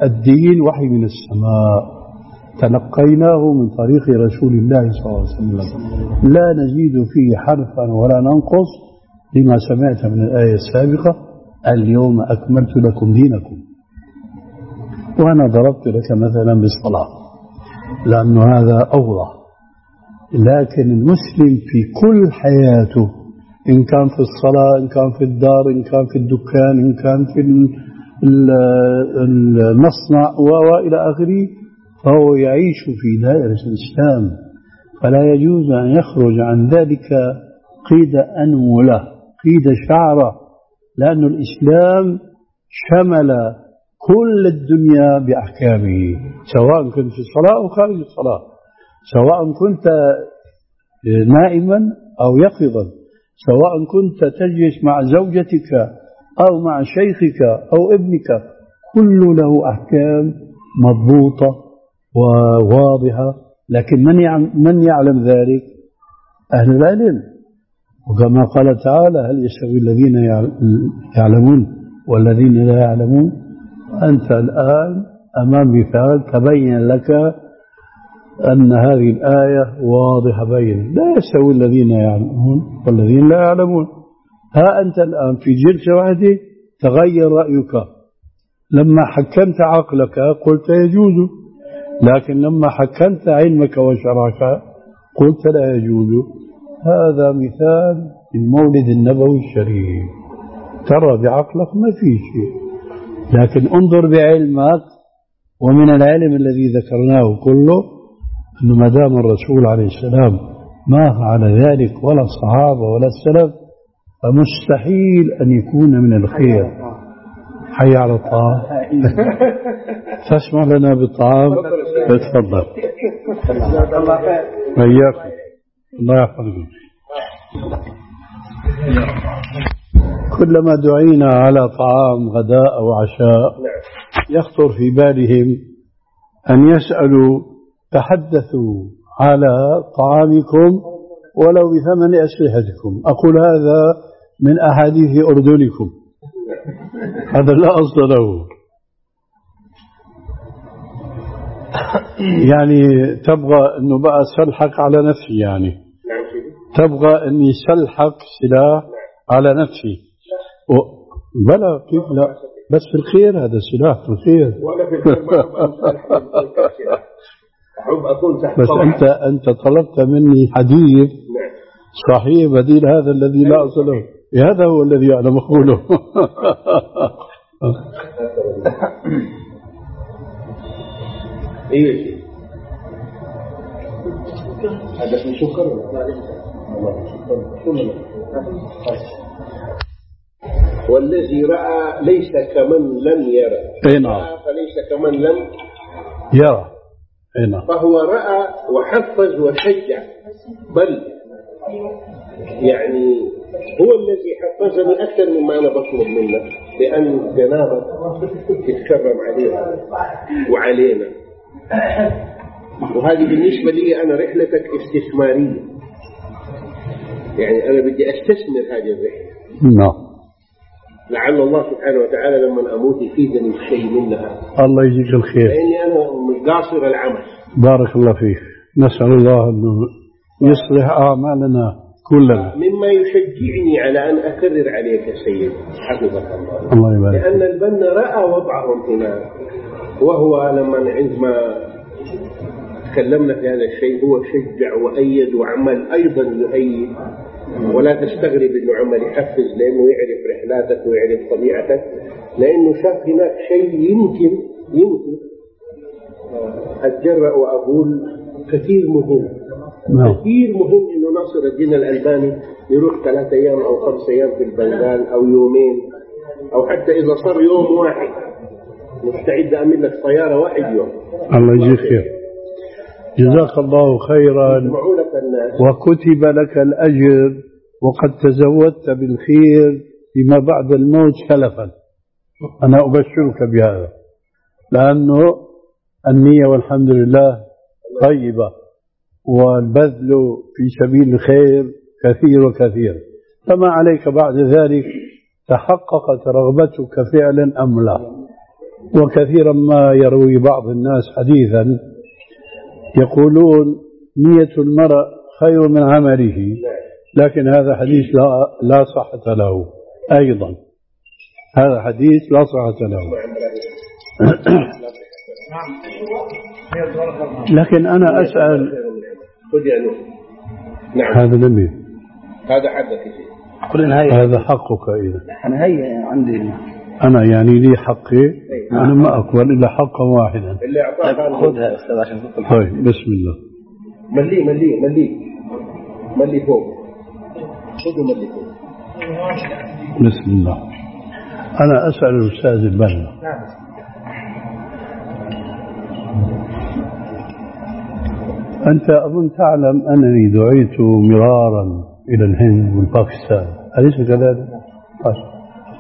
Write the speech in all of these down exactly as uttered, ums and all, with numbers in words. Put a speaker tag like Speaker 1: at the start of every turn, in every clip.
Speaker 1: الدين وحي من السماء تلقيناه من طريق رسول الله صلى الله عليه وسلم، لا نزيد فيه حرفا ولا ننقص، لما سمعت من الآية السابقة: اليوم أكملت لكم دينكم. وأنا ضربت لك مثلا بالصلاة لأن هذا أوضح، لكن المسلم في كل حياته، إن كان في الصلاة، إن كان في الدار، إن كان في الدكان، إن كان في المصنع وإلى آخره، فهو يعيش في دائرة الإسلام، فلا يجوز أن يخرج عن ذلك قيد أنملة، قيد شعرة، لأن الإسلام شمل كل الدنيا بأحكامه، سواء كنت في الصلاة أو خارج الصلاة، سواء كنت نائما أو يقظا، سواء كنت تجلس مع زوجتك أو مع شيخك أو ابنك، كل له أحكام مضبوطة وواضحة. لكن من من يعلم ذلك؟ أهل العلم. وكما قال تعالى: هل يستوي الذين يعلمون والذين لا يعلمون؟ أنت الآن أمام مثال تبين لك أن هذه الآية واضحة بين، لا يستوي الذين يعلمون والذين لا يعلمون. ها أنت الآن في جلسة واحدة تغير رأيك، لما حكمت عقلك قلت يجوز، لكن لما حكمت علمك وشرعك قلت لا يجوز. هذا مثال المولد النبوي الشريف، ترى بعقلك ما في شيء، لكن انظر بعلمك. ومن العلم الذي ذكرناه كله أنه ما دام الرسول عليه السلام ما فعل ذلك ولا الصحابة ولا السلف، فمستحيل أن يكون من الخير. حي على الطعام. تسمع لنا بالطعام؟ تفضل. وإياكم. الله يحفظكم. كلما دعينا على طعام غداء أو عشاء يخطر في بالهم أن يسألوا: تحدثوا على طعامكم ولو بثمن أسلحتكم. أقول هذا من أحاديث أردنكم، هذا لا أصل له. يعني تبغى أنه بقى سلحك على نفسي، يعني تبغى أني سلحك سلاح على نفسي. بلى كيف لا، بس في الخير، هذا سلاح في الخير. بس أنت أنت طلبت مني حديث صحيح بديل هذا الذي لا أصل له، هذا هو الذي أنا مقوله.
Speaker 2: ايه هذا من شكر والذي رأى ليس كمن لم يرى.
Speaker 1: اي نعم.
Speaker 2: فليس كمن لم
Speaker 1: يرى. اي نعم.
Speaker 2: فهو رأى وحفز وشجع، بل يعني هو الذي حفزني أكثر مما أنا بطلب منه، لأن جنابك تتكرم عليها وعلينا. وهذه بالنسبة لي أنا رحلتك استثمارية، يعني أنا بدي أستثمر هذه الرحلة.
Speaker 1: نعم.
Speaker 2: لعل الله سبحانه وتعالى لما أموت يفيدني شيء منها.
Speaker 1: الله يجزيك الخير.
Speaker 2: لأني أنا قاصر العمل.
Speaker 1: بارك الله فيك. نسأل الله أنه يصلح أعمالنا كلنا.
Speaker 2: مما يشجعني على أن أكرر عليك سيد حفظك الله.
Speaker 1: الله يبارك.
Speaker 2: لأن البنا رأى وضعهم هنا، وهو لما عندما تكلمنا في هذا الشيء هو شجع وأيد وعمل أيضا يؤيد. ولا تستغرب أنه عمل يحفز، لأنه يعرف رحلاتك ويعرف طبيعتك، لأنه شاف هناك شيء يمكن يمكن أتجرأ وأقول كثير مهم.
Speaker 1: نعم.
Speaker 2: كثير مهم إنه ناصر الدين الألباني يروح ثلاثة أيام أو خمسة أيام في البنغال أو يومين، أو حتى إذا صار يوم واحد مستعد أعمل لك طيارة واحد يوم.
Speaker 1: الله يجزيك خير. جزاك الله خيرا وكتب لك الأجر، وقد تزودت بالخير فيما بعد الموت سلفا. أنا أبشرك بهذا، لأنه النية والحمد لله طيبة، والبذل في سبيل الخير كثير وكثير. فما عليك بعد ذلك؟ تحققت رغبتك فعلا أم لا؟ وكثيرا ما يروي بعض الناس حديثا يقولون نية المرء خير من عمله، لكن هذا حديث لا, لا صحة له أيضا، هذا حديث لا صحة له. لكن أنا أسأل
Speaker 2: نعم.
Speaker 1: هذا نبي
Speaker 2: هذا حقك
Speaker 1: هذا حقك إذا
Speaker 3: أنا هي عندي
Speaker 1: أنا يعني لي حقي، أنا ما أقبل إلا حقا واحدا.
Speaker 2: اللي أعطاك
Speaker 3: خذها أستاذ عشان تطلع.
Speaker 1: طيب بسم الله.
Speaker 2: ملي ملي ملي ملي فوق خذوا ملي فوق.
Speaker 1: بسم الله. أنا أسأل الأستاذ البنا، أنت أظن تعلم أنني دعيت مرارا إلى الهند والباكستان، أليس كذلك؟ طيب.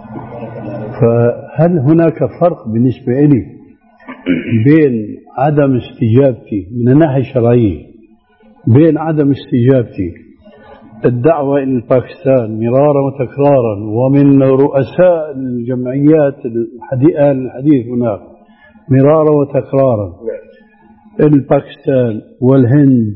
Speaker 1: فهل هناك فرق بالنسبة لي بين عدم استجابتي من الناحية الشرعية، بين عدم استجابتي الدعوة إلى باكستان مرارا وتكرارا ومن رؤساء الجمعيات الحديث هناك مرارا وتكرارا، الباكستان والهند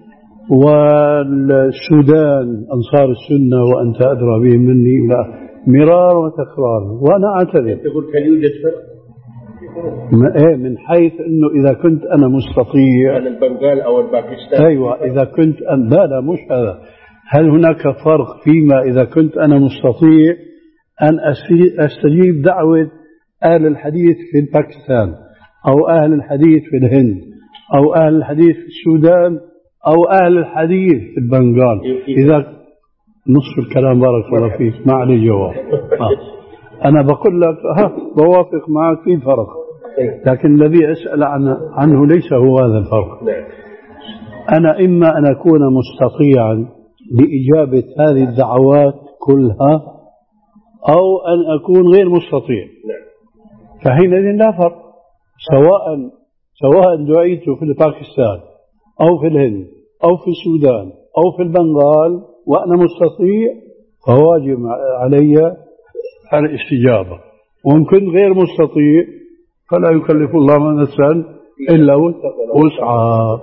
Speaker 1: والسودان أنصار السنة وأنت أدرى بهم مني، لا مرارا وتكرارا، وأنا أعتذر.
Speaker 2: تقول هل يوجد فرق؟
Speaker 1: إيه من حيث أنه إذا كنت أنا مستطيع
Speaker 2: عن البنغال أو الباكستان.
Speaker 1: أيوة إذا كنت أن لا لا مش هذا، هل هناك فرق فيما إذا كنت أنا مستطيع أن أستجيب دعوة أهل الحديث في باكستان أو أهل الحديث في الهند أو أهل الحديث في السودان أو أهل الحديث في البنغال؟ إذا نصف الكلام بارك الله فيك ما عليه جواب. آه. أنا بقول لك ها بوافق معك في فرق، لكن الذي أسأل عنه, عنه ليس هو هذا الفرق. أنا إما أن أكون مستطيعا لإجابة هذه الدعوات كلها أو أن أكون غير مستطيع، فحينئذ لا فرق، سواء سواء دعيت في باكستان أو في الهند أو في السودان أو في البنغال وأنا مستطيع فواجب علي الاستجابة، وإن كنت غير مستطيع فلا يكلف الله نفسا إلا وسعها.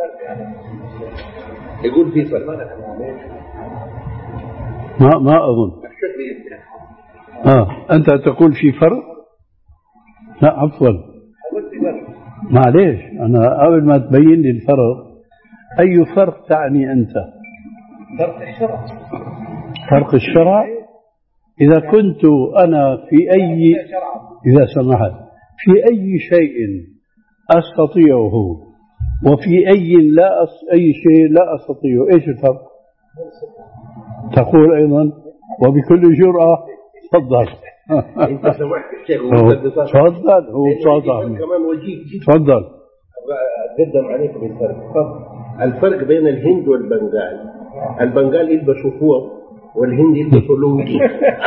Speaker 2: يقول في فرق
Speaker 1: ما ما أظن. آه أنت تقول في فرق؟ لا عفوا معليش، أنا قبل ما تبين لي الفرق، أي فرق تعني أنت؟
Speaker 3: فرق الشرع.
Speaker 1: فرق الشرع. إذا كنت أنا في أي إذا سمحت في أي شيء أستطيعه وفي أي لا أس... أي شيء لا أستطيعه، إيش الفرق؟ تقول أيضا وبكل جرأة تفضل.
Speaker 2: انت سمعت الشيخ
Speaker 1: تفضل هو صادق
Speaker 2: كمان وجيه
Speaker 1: تفضل.
Speaker 2: أقدم عليك بالفرق. الفرق بين الهند والبنغال، البنغال يلبسوا فوق والهند يلبسوا لونجي.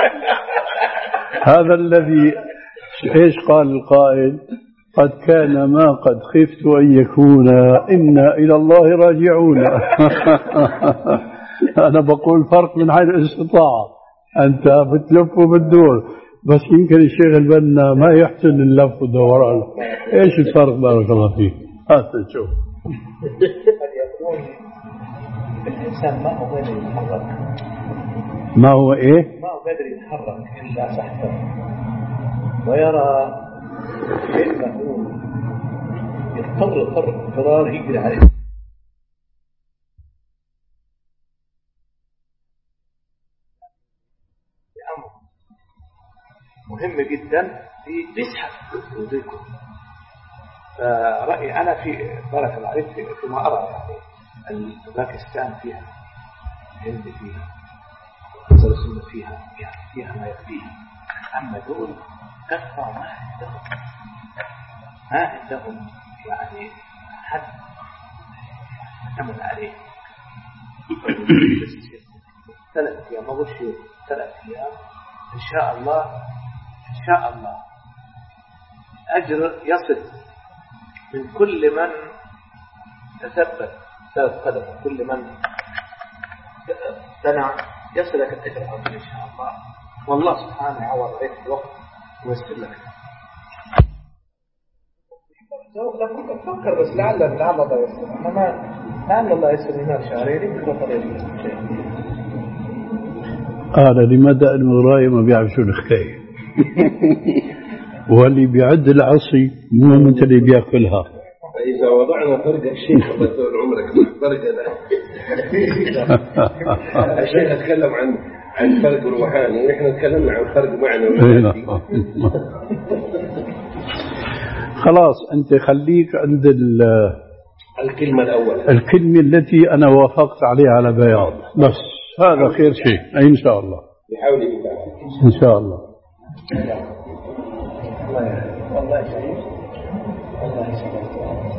Speaker 1: هذا الذي ايش قال القائل؟ قد كان ما قد خفت أن يكون إنا إلى الله راجعون. أنا بقول فرق من حيث الاستطاعة، أنت بتلف وبتدور، بس يمكن الشيخ البنا ما يحسن اللف والدوران. إيش الفرق بارك الله فيك؟ هات نشوف.
Speaker 3: قد يكون الإنسان ما هو قادر يتحرك.
Speaker 1: ما هو إيه؟
Speaker 3: ما هو قادر يتحرك إلا تحته، ويرى بأنه يضطر اضطر اضطرار يجري عليه. أمر مهم جدا في يسحب وذكر. رأيي أنا في بارك الله عليك فيما أرى، يعني باكستان فيها، الهند فيها، أنصار السنة فيها، يعني فيها ما يكفيه. أما دول كثرة ما عندهم ما عندهم يعني حد نعتمد عليه. ثلاث أيام ما أقول شيء، ثلاث أيام إن شاء الله إن شاء الله أجر يصل من كل من تثبت ثلاث قدم، كل من سنع يصل لك الأجر عظيم إن شاء الله. والله سبحانه يعوض عليك الوقت ويسر لك. فكر بس لعل لعل الله يسر أما لعل الله يسر هنا شعرين بطريقة
Speaker 1: قال لماذا المغراية ما بيعرف شو الحكاية واللي بيعد العصي مو مثل اللي بياكلها.
Speaker 2: إذا وضعنا فرق الشيخ طول عمرك فرق هذا الشيخ أتكلم عن عن فرق روحاني ونحن تكلمنا عن فرق معنوي.
Speaker 1: خلاص أنت خليك عند
Speaker 2: الكلمة الأولى
Speaker 1: الكلمة التي أنا وافقت عليها على بياض بس هذا خير شيء إن شاء الله
Speaker 2: بحول الله
Speaker 1: إن شاء الله.
Speaker 3: والله شريف والله شريف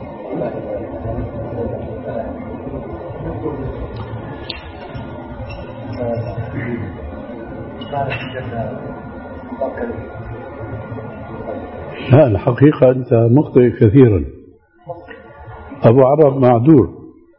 Speaker 1: لا الحقيقة أنت مخطئ كثيرا. أبو عرب معذور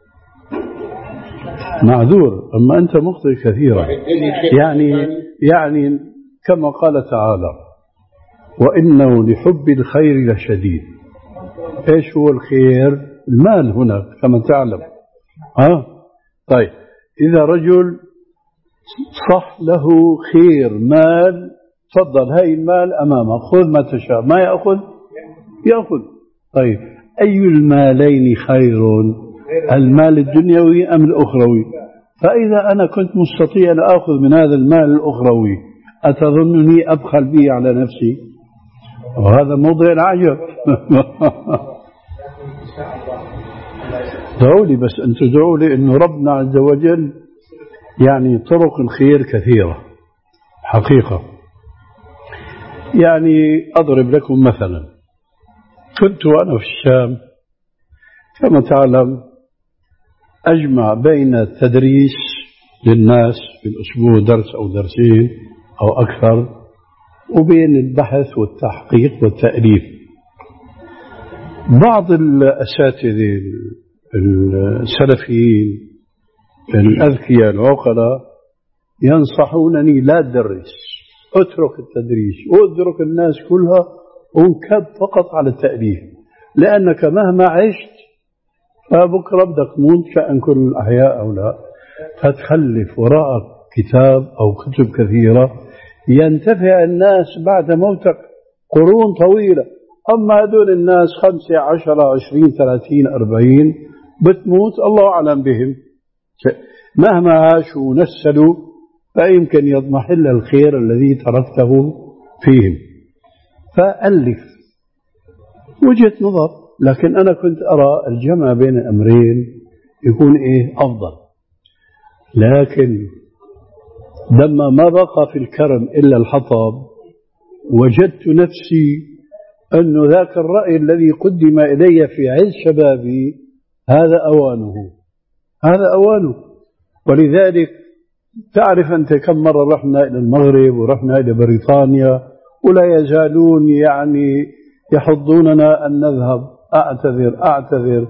Speaker 1: معذور أما أنت مخطئ كثيرا. يعني يعني كما قال تعالى وإنه لحب الخير لشديد. إيش هو الخير؟ المال هنا كما تعلم. ها طيب إذا رجل صح له خير مال تفضل هاي المال أمامك خذ ما تشاء ما يأخذ يأخذ. طيب أي المالين خير المال الدنيوي أم الأخروي؟ فإذا أنا كنت مستطيع أن أخذ من هذا المال الأخروي أتظنني أبخل به على نفسي؟ وهذا موضع العجب. دعوا لي بس أن تدعوا لي أنه ربنا عز وجل يعني طرق الخير كثيرة حقيقة. يعني أضرب لكم مثلا كنت وأنا في الشام كما تعلم أجمع بين التدريس للناس في الأسبوع درس أو درسين أو أكثر وبين البحث والتحقيق والتأليف. بعض الأساتذة السلفيين الأذكياء العقلاء ينصحونني لا أدرس اترك التدريس واترك الناس كلها وانكب فقط على التأليف لأنك مهما عشت فبكرة بدك تموت كأن كل الأحياء أو لا فتخلف وراءك كتاب أو كتب كثيرة ينتفع الناس بعد موتك قرون طويلة. أما هذول الناس خمسة عشرة عشرين ثلاثين أربعين بتموت الله أعلم بهم مهما عاشوا ونسلوا فيمكن يضمحل الخير الذي تركته فيهم. فألف وجهة نظر لكن أنا كنت أرى الجمع بين الأمرين يكون إيه أفضل. لكن لما ما بقى في الكرم إلا الحطب وجدت نفسي أن ذاك الرأي الذي قدم إلي في عز شبابي هذا أوانه هذا أوانه. ولذلك تعرف أنت كم مرة رحنا إلى المغرب ورحنا إلى بريطانيا ولا يزالون يعني يحضوننا أن نذهب. أعتذر أعتذر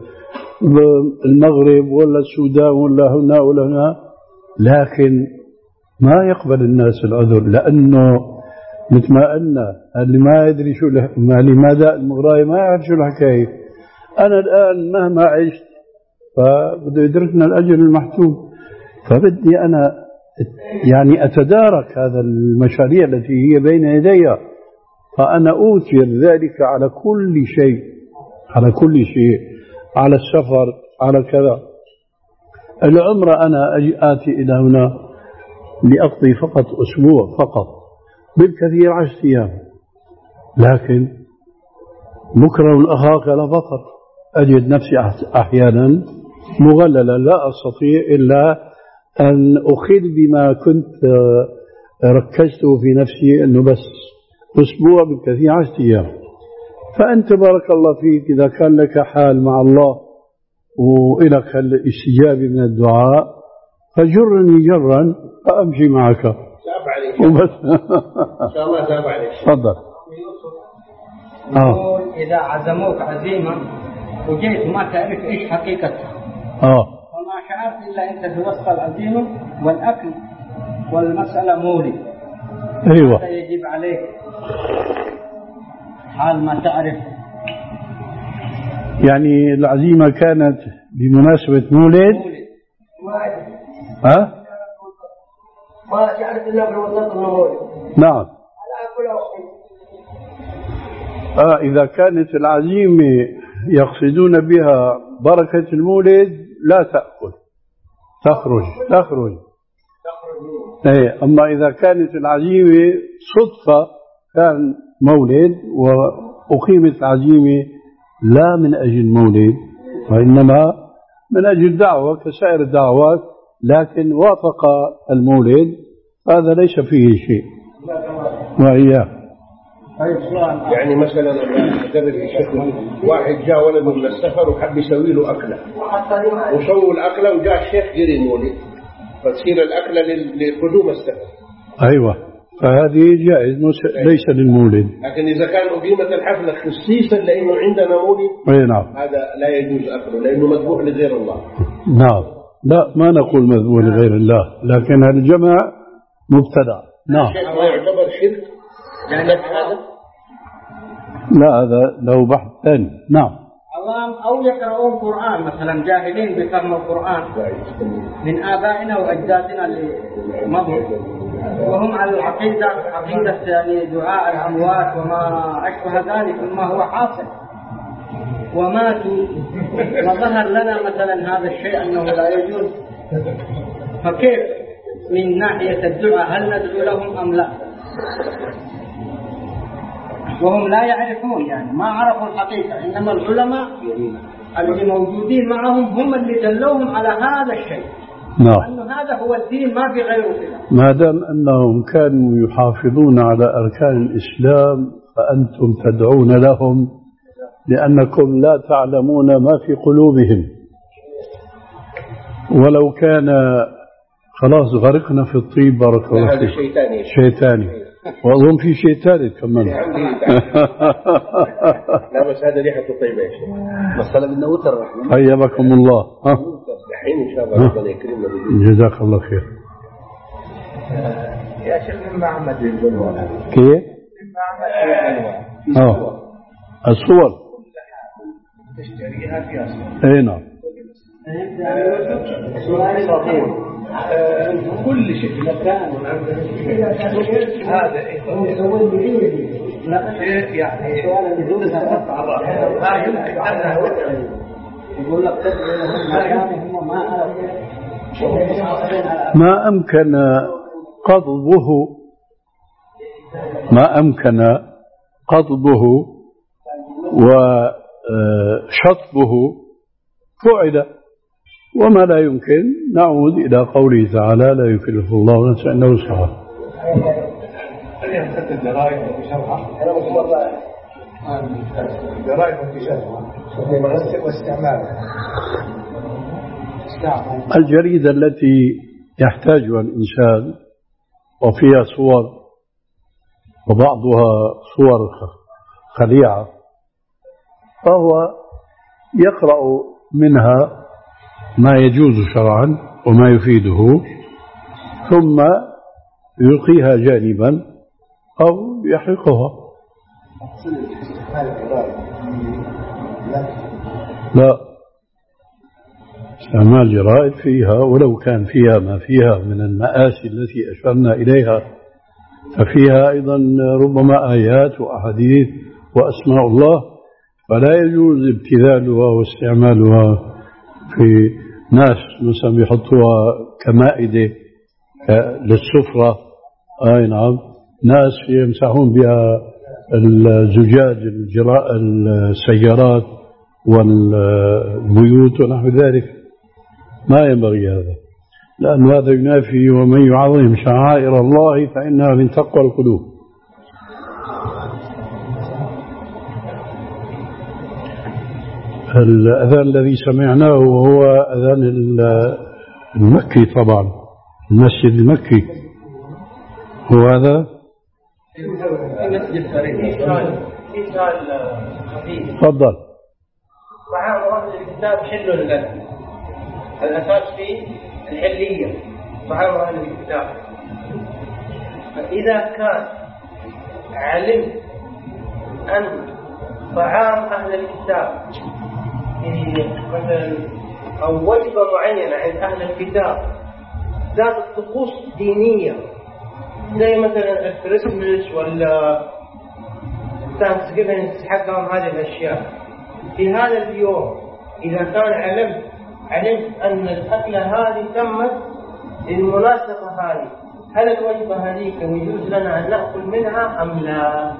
Speaker 1: المغرب ولا السودان ولا هنا ولا هنا لكن ما يقبل الناس العذر لأنه مثل ما قلنا اللي ما يدري شو لماذا المغراي ما يعرف شو الحكاية. أنا الآن مهما عشت فبده يدركنا الأجر المحتوم فبدي أنا يعني أتدارك هذا المشاريع التي هي بين يدي فأنا أوثر ذلك على كل شيء على كل شيء على السفر على كذا. العمرة أنا أجي آتي إلى هنا لأقضي فقط أسبوع فقط بالكثير عشر أيام لكن مكره أخاك لا بطل أجد نفسي أحيانا مغللا لا أستطيع إلا أن أخل بما كنت ركزته في نفسي أنه بس أسبوع بالكثير عشر أيام. فأنت بارك الله فيك إذا كان لك حال مع الله وإلك الاستجابة من الدعاء فجرني جرا فأمشي معك.
Speaker 2: ساب عليك وبس. إن شاء الله ساب عليك.
Speaker 1: تفضل.
Speaker 4: يقول إذا عزموك عزيمة وجيت ما تعرف إيش حقيقتها
Speaker 1: آه
Speaker 4: وما شعرت إلا أنت في وسط العزيمة والأكل والمسألة مولي
Speaker 1: أيوة
Speaker 4: هذا يجب عليك حال ما تعرف
Speaker 1: يعني العزيمة كانت بمناسبة مولد؟ ها؟
Speaker 5: ما جعلت الله بالوسط المولد.
Speaker 1: نعم. آه إذا كانت العزيمة يقصدون بها بركة المولد لا تأكل، تخرج تخرج. إيه، أما إذا كانت العزيمة صدفة كان مولد وأقيمت العزيمة لا من أجل مولد وإنما من أجل دعوة كسائر الدعوات، لكن وافق المولد هذا ليس فيه شيء. وإياه
Speaker 2: يعني مثلا واحد جاء ولده من السفر وحب يسوي له أكلة وسووا الأكلة وجاء الشيخ جري مولد فتصير الأكلة لقدوم السفر.
Speaker 1: أيوة، فهذه جائز ليس للمولد.
Speaker 2: لكن إذا كان أقيمت الحفلة خصيصا لأنه عندنا مولد
Speaker 1: أي نعم
Speaker 2: هذا لا يجوز أكله لأنه مذبوح لغير الله.
Speaker 1: نعم، لا ما نقول مذبوح لغير الله، لكن الجمع مبتدع. نعم.
Speaker 2: ما يعتبر شرك يعني هذا؟
Speaker 1: لا هذا له بحث ثاني. نعم.
Speaker 4: أو يقرؤون قرآن مثلا جاهلين بفهم القرآن من آبائنا وأجدادنا اللي مضوا وهم على العقيدة عقيدة يعني دعاء الأموات وما أشبه ذلك مما هو حاصل وماتوا وظهر لنا مثلا هذا الشيء أنه لا يجوز، فكيف من ناحية الدعاء هل ندعو لهم أم لا؟ وهم لا يعرفون يعني ما عرفوا الحقيقة، إنما العلماء اللي موجودين معهم هم اللي دلوهم على هذا الشيء.
Speaker 1: نعم.
Speaker 4: أنه هذا هو الدين ما في غيره كده.
Speaker 1: ما دام أنهم كانوا يحافظون على أركان الإسلام فأنتم تدعون لهم لأنكم لا تعلمون ما في قلوبهم، ولو كان خلاص غرقنا في الطيب بارك الله فيك.
Speaker 2: شيطاني
Speaker 1: شيطاني وأظن في شيء ثالث كمان.
Speaker 2: لا بس هذا ريحته طيبة يا شيخ.
Speaker 3: مسألة من نوتر الرحمن.
Speaker 1: حياكم الله. ها
Speaker 2: الحين إن شاء الله ربنا يكرمنا.
Speaker 1: جزاك الله خير.
Speaker 3: يا شيخ من معمد البلوى.
Speaker 1: كيف؟
Speaker 3: من معمد البلوى.
Speaker 1: آه الصور.
Speaker 3: تشتريها في أصل.
Speaker 1: أي نعم.
Speaker 3: كل شيء مكان هذا يعني
Speaker 4: يقول لك
Speaker 1: ما أمكن قضبه ما أمكن قضبه وشطبه فعل، وما لا يمكن نعود إلى قوله تعالى لا يكلف الله نفسا إلا وسعها.
Speaker 3: اليوم حتى الجرائم وانتشارها الجرائم وانتشارها واستعمالها.
Speaker 1: الجريدة التي يحتاجها الإنسان وفيها صور وبعضها صور خليعة فهو يقرأ منها ما يجوز شرعا وما يفيده ثم يلقيها جانبا أو يحرقها. لا، استعمال جرائد فيها ولو كان فيها ما فيها من المآسي التي أشرنا إليها ففيها أيضا ربما آيات وأحاديث وأسماء الله، فلا يجوز ابتذالها واستعمالها في ناس مثلا يحطوها كمائدة للسفرة. أي نعم، ناس يمسحون بها الزجاج السيارات والبيوت ونحو ذلك، ما ينبغي هذا، لأن هذا ينافي ومن يعظم شعائر الله فإنها من تقوى القلوب. الأذان الذي سمعناه وهو أذان المكي طبعا، المسجد المكي هو هذا. تفضل.
Speaker 5: طعام أهل الكتاب حل لنا، الأساس فيه الحلية طعام أهل الكتاب، فإذا كان علم أن طعام أهل الكتاب مثلا أو وجبة معينة عند أهل الكتاب ذات الطقوس دينية زي مثلا الكريسماس ولا ثانكس جيفنج حقهم هذه الأشياء، في هذا اليوم إذا كان علمت علمت أن الأكلة هذه تمت للمناسبة هذه، هل الوجبة هذه يجوز لنا أن نأكل منها أم لا؟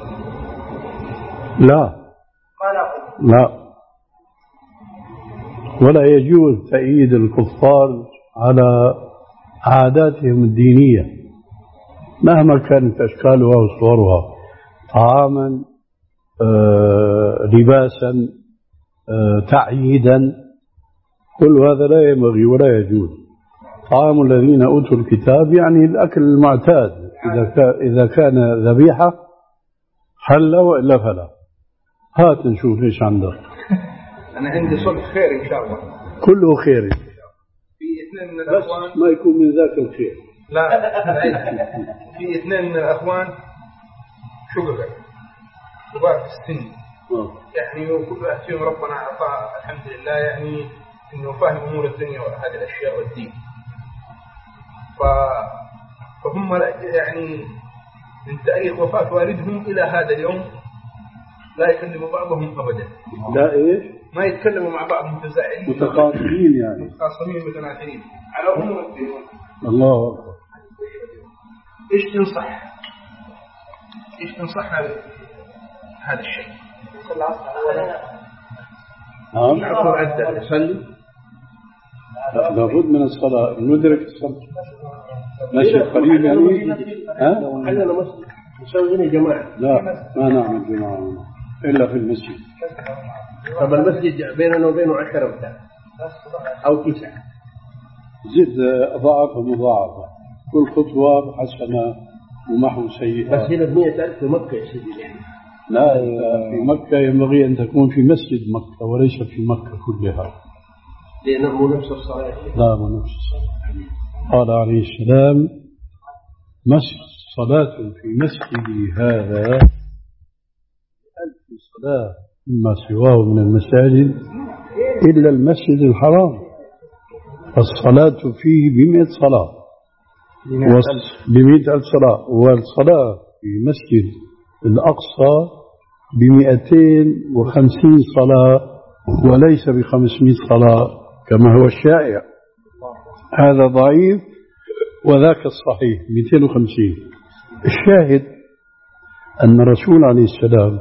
Speaker 1: لا
Speaker 5: ما نأكل.
Speaker 1: لا، ولا يجوز تأييد الكفار على عاداتهم الدينية مهما كانت أشكالها وصورها، طعاما آه، لباسا آه، تعييدا، كل هذا لا ينبغي ولا يجوز. طعام الذين أوتوا الكتاب يعني الأكل المعتاد، إذا كان, إذا كان ذبيحة حل وإلا فلا. هات نشوف إيش عندك.
Speaker 3: أنا عندي صلح خير إن شاء الله،
Speaker 1: كله خير
Speaker 3: في اثنين من الأخوان
Speaker 1: بس ما يكون من ذاك الخير.
Speaker 3: لا في اثنين من الأخوان شقق كبار في السن يعني، وكل واحد فيهم ربنا أعطاه الحمد لله يعني إنه فاهم أمور الدنيا وهذه الأشياء والدين، فهم يعني من تاريخ وفاة والدهم إلى هذا اليوم لا يكلموا بعضهم أبدا.
Speaker 1: لا إيش؟
Speaker 3: ما يتكلموا مع بعض، متزاعلين
Speaker 1: متخاصمين يعني
Speaker 3: متخاصمين متناثرين على أمور الدين.
Speaker 1: الله أكبر.
Speaker 3: إيش تنصح؟ إيش تنصحنا هذا الشيء؟
Speaker 1: نعم.
Speaker 2: نعطوا عدة نصلي.
Speaker 1: لابد من الصلاة، ندرك الصلاة. ماشي قريب يعني. ها؟
Speaker 2: عندنا مسجد نسوي جماعة.
Speaker 1: لا ما نعمل جماعة إلا في المسجد.
Speaker 2: طب المسجد بيننا وبينه عشرة بتاع أو تسعة.
Speaker 1: زد أضاعفها مضاعفة، كل خطوة حسنة ومحو سيئة.
Speaker 2: بس هنا بمئة ألف في مكة يا سيدي.
Speaker 1: لا في مكة ينبغي أن تكون في مسجد مكة وليس في مكة كلها،
Speaker 2: لأنه مو نفس الصلاة.
Speaker 1: لا مو نفس الصلاة. قال عليه السلام: صلاة في مسجدي هذا ألف صلاة مما سواه من المساجد إلا المسجد الحرام، الصلاة فيه بمئة صلاة بمئة ألف صلاة، والصلاة في مسجد الأقصى بمئتين وخمسين صلاة وليس بخمسمائة صلاة كما هو الشائع. هذا ضعيف وذاك الصحيح مئتين وخمسين. الشاهد أن الرسول عليه السلام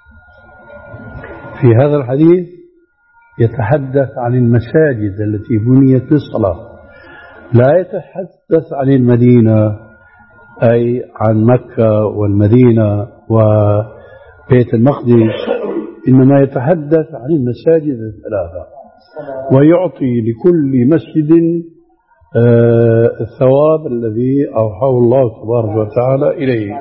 Speaker 1: في هذا الحديث يتحدث عن المساجد التي بنيت للصلاة، لا يتحدث عن المدينة أي عن مكة والمدينة وبيت المقدس، إنما يتحدث عن المساجد الثلاثة، ويعطي لكل مسجد الثواب الذي أوحاه الله تبارك وتعالى إليه.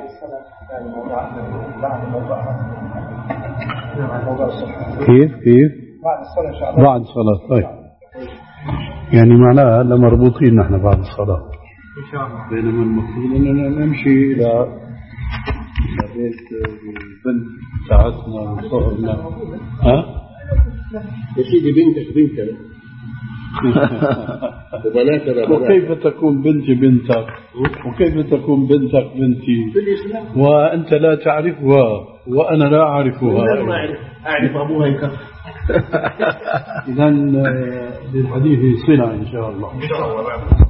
Speaker 1: كيف كيف بعد الصلاة. طيب يعني معناها لمربوطين نحن بعد الصلاة
Speaker 3: إن شاء الله،
Speaker 1: بينما المفروض أننا نمشي إلى بيت البنت ساعتنا وصهرنا. ها
Speaker 2: يا سيدي بنتك بنتنا وبناتنا.
Speaker 1: وكيف تكون بنتي بنتك وكيف تكون بنتك بنتي وأنت لا تعرفها وأنا لا أعرفها؟
Speaker 2: لا ما أعرف أعرف أبوها يكفر.
Speaker 1: إذن للحديث صلة إن شاء الله.
Speaker 3: إن شاء الله.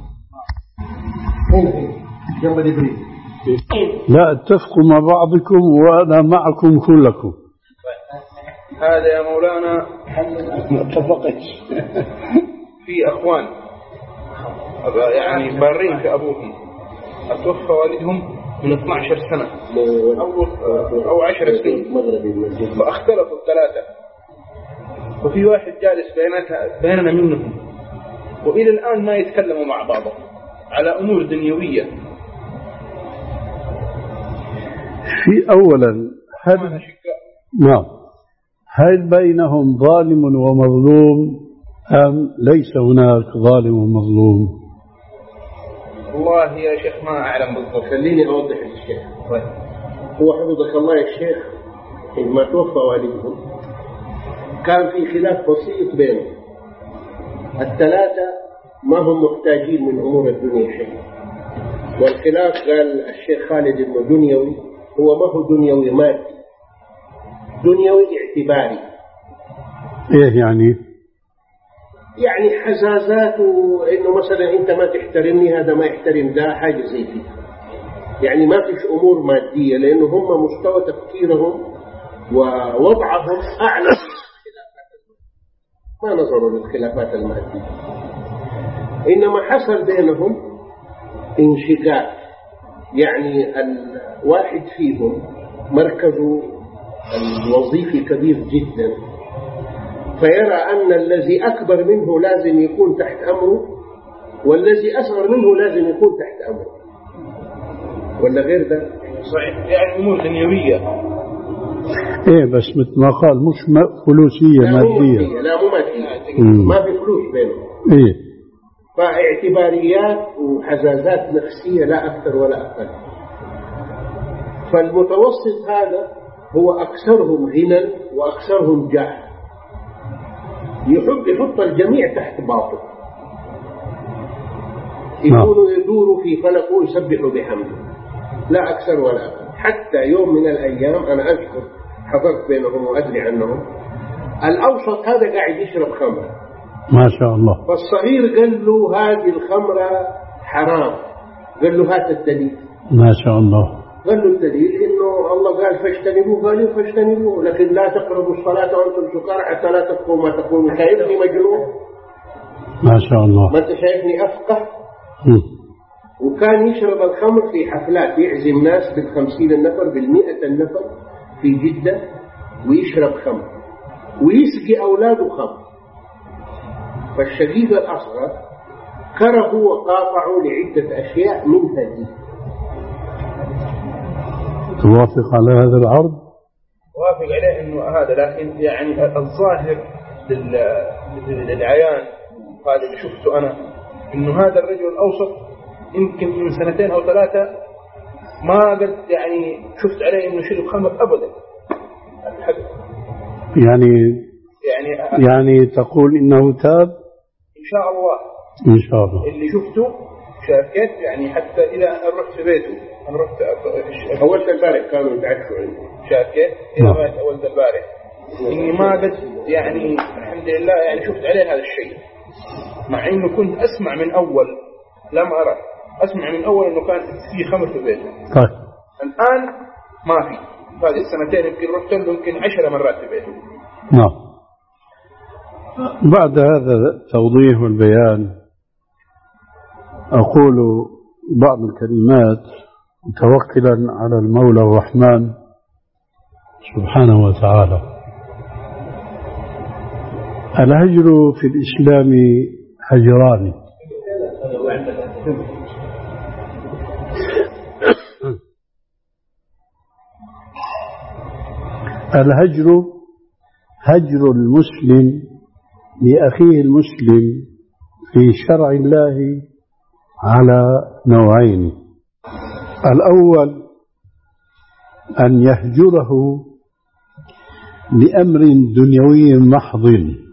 Speaker 2: جنب الإبريد.
Speaker 1: لا اتفقوا مع بعضكم وأنا معكم كلكم.
Speaker 3: هذا يا مولانا
Speaker 1: ما اتفقتش.
Speaker 3: في أخوان يعني بارين في أبوهم، أتوفى والدهم من اثنتي عشرة سنة أو أو عشر سنين، فاختلفوا الثلاثة، وفي واحد جالس بيناتها بيننا منهم، وإلى الآن ما يتكلموا مع بعضهم على أمور دنيوية.
Speaker 1: في أولا هل نعم هل بينهم ظالم ومظلوم أم ليس هناك ظالم ومظلوم؟
Speaker 3: والله يا شيخ ما أعلم بالضبط.
Speaker 2: خليني أوضح للشيخ. هو حفظك الله يا شيخ، عندما توفى والدهم كان في خلاف بسيط بينهم. الثلاثة ما هم محتاجين من أمور الدنيا شيء، والخلاف قال الشيخ خالد إنه دنيوي، هو ما هو دنيوي مادي، دنيوي اعتباري.
Speaker 1: إيه يعني؟
Speaker 2: يعني حزازات، وإنه مثلا أنت ما تحترمني هذا ما يحترم ده، حاجة زي كده. يعني ما فيش أمور مادية، لأنه هم مستوى تفكيرهم ووضعهم أعلى من الخلافات المادية، ما نظروا للخلافات المادية. إنما حصل بينهم انشقاق، يعني الواحد فيهم مركزه الوظيفي كبير جدا، فيرى أن الذي أكبر منه لازم يكون تحت أمره، والذي أصغر منه لازم يكون تحت أمره، ولا غير ده؟
Speaker 3: صحيح، يعني أمور دنيوية.
Speaker 1: إيه بس مثل ما قال مش فلوسية
Speaker 2: لا
Speaker 1: مادية.
Speaker 2: مادية. لا مو مادية، ما في فلوس بينهم.
Speaker 1: إيه،
Speaker 2: فاعتباريات وحزازات نفسية لا أكثر ولا أقل. فالمتوسط هذا هو أكثرهم غنى وأكثرهم جاه، يحب يحط الجميع تحت باطل، يكونوا يدوروا في فلك ويسبحوا بحمده، لا أكثر ولا أقل. حتى يوم من الأيام أنا أذكر حضرت بينهم وأدري عنهم، الأوسط هذا قاعد يشرب خمر
Speaker 1: ما شاء الله،
Speaker 2: فالصغير قال له هذه الخمرة حرام، قال له هات الدليل.
Speaker 1: ما شاء الله.
Speaker 2: قال له الدليل إنه الله قال فاجتنبوه، قالوا فاجتنبوه، لكن لا تقربوا الصلاة وأنتم سكارى حتى لا تفقهوا ما تقولون. شايفني مجنون؟
Speaker 1: ما شاء الله.
Speaker 2: ما أنت شايفني أفقه؟
Speaker 1: م.
Speaker 2: وكان يشرب الخمر في حفلات، يعزم ناس بالخمسين النفر بالمئة النفر في جدة، ويشرب خمر ويسقي أولاده خمر. فالشقيق الأصغر كرهوا وقاطعوا لعدة أشياء منها دي.
Speaker 1: توافق على هذا العرض؟
Speaker 3: وافق عليه إنه هذا، لكن يعني الظاهر للعيان هذا اللي شفته أنا، إنه هذا الرجل الأوسط يمكن من سنتين أو ثلاثة ما قد يعني شفت عليه إنه شرب خمر أبدا.
Speaker 1: يعني
Speaker 3: يعني
Speaker 1: يعني تقول إنه تاب؟
Speaker 3: إن شاء الله.
Speaker 1: إن شاء الله.
Speaker 3: اللي شفته شاكيت، يعني حتى إذا أنا رحت في بيته، أنا رحت
Speaker 2: أول البارح كانوا يتعشوا عنده
Speaker 3: شاكيت إذا ما أول البارح، إني ما قد يعني الحمد لله يعني شفت عليه هذا الشيء، مع إنه كنت أسمع من أول، لم أرى، أسمع من أول إنه كان في خمر في بيته.
Speaker 1: طيب.
Speaker 3: الآن ما في، هذه السنتين يمكن رحت له يمكن عشر مرات في بيته.
Speaker 1: نعم. بعد هذا التوضيح والبيان أقول بعض الكلمات متوكلا على المولى الرحمن سبحانه وتعالى. الهجر في الإسلام هجران، الهجر هجر المسلم لأخيه المسلم في شرع الله على نوعين. الأول أن يهجره لأمر دنيوي محض،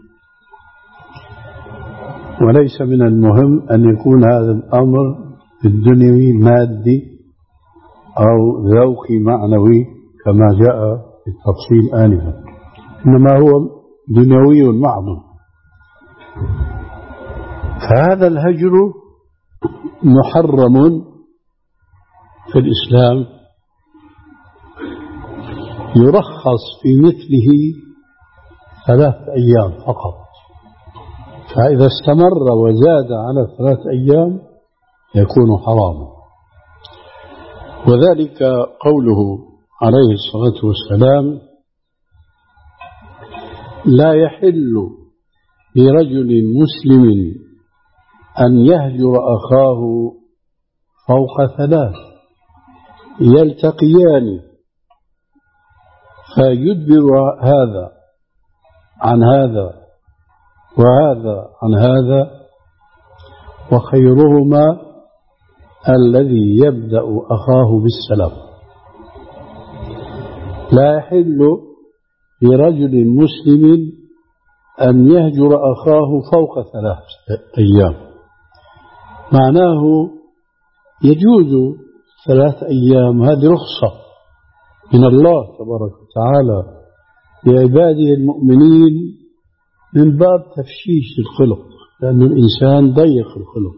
Speaker 1: وليس من المهم أن يكون هذا الأمر الدنيوي مادي أو ذوقي معنوي كما جاء في التفصيل آنفا، إنما هو دنيوي محض. فهذا الهجر محرم في الإسلام، يرخص في مثله ثلاث أيام فقط، فإذا استمر وزاد على ثلاث أيام يكون حراما. وذلك قوله عليه الصلاة والسلام: لا يحل لرجل مسلم أن يهجر أخاه فوق ثلاث يلتقيان فيدبر هذا عن هذا وهذا عن هذا، وخيرهما الذي يبدأ أخاه بالسلام. لا يحل لرجل مسلم أن يهجر أخاه فوق ثلاث أيام. معناه يجوز ثلاث أيام، هذه رخصة من الله تبارك وتعالى لعباده المؤمنين من باب تفشيش الخلق، لأن الإنسان ضيق الخلق،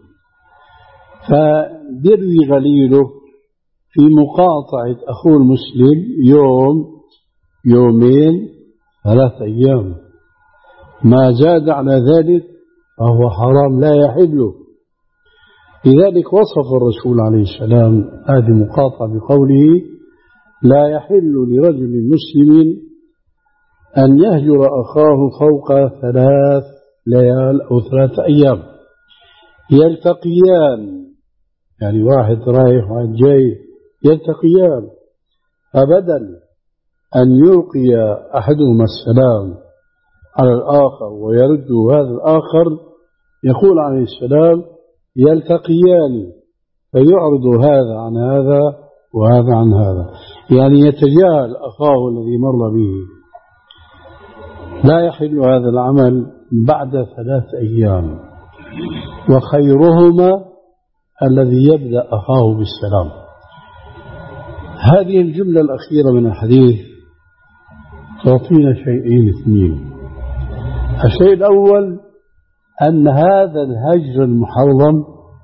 Speaker 1: فبيروي غليله في مقاطعة أخوه المسلم يوم يومين ثلاث أيام، ما زاد على ذلك فهو حرام لا يحل. لذلك وصف الرسول عليه السلام هذه المقاطعة بقوله: لا يحل لرجل مسلم أن يهجر أخاه فوق ثلاث ليال أو ثلاث أيام يلتقيان، يعني واحد رايح واحد جاي يلتقيان، فبدل أن يلقي أحدهما السلام على الآخر ويرد هذا الآخر، يقول عليه السلام: يلتقيان فيعرض هذا عن هذا وهذا عن هذا، يعني يتجاهل أخاه الذي مر به. لا يحل هذا العمل بعد ثلاث أيام، وخيرهما الذي يبدأ أخاه بالسلام. هذه الجملة الأخيرة من الحديث تعطينا شيئين اثنين. الشيء الأول أن هذا الهجر المحرم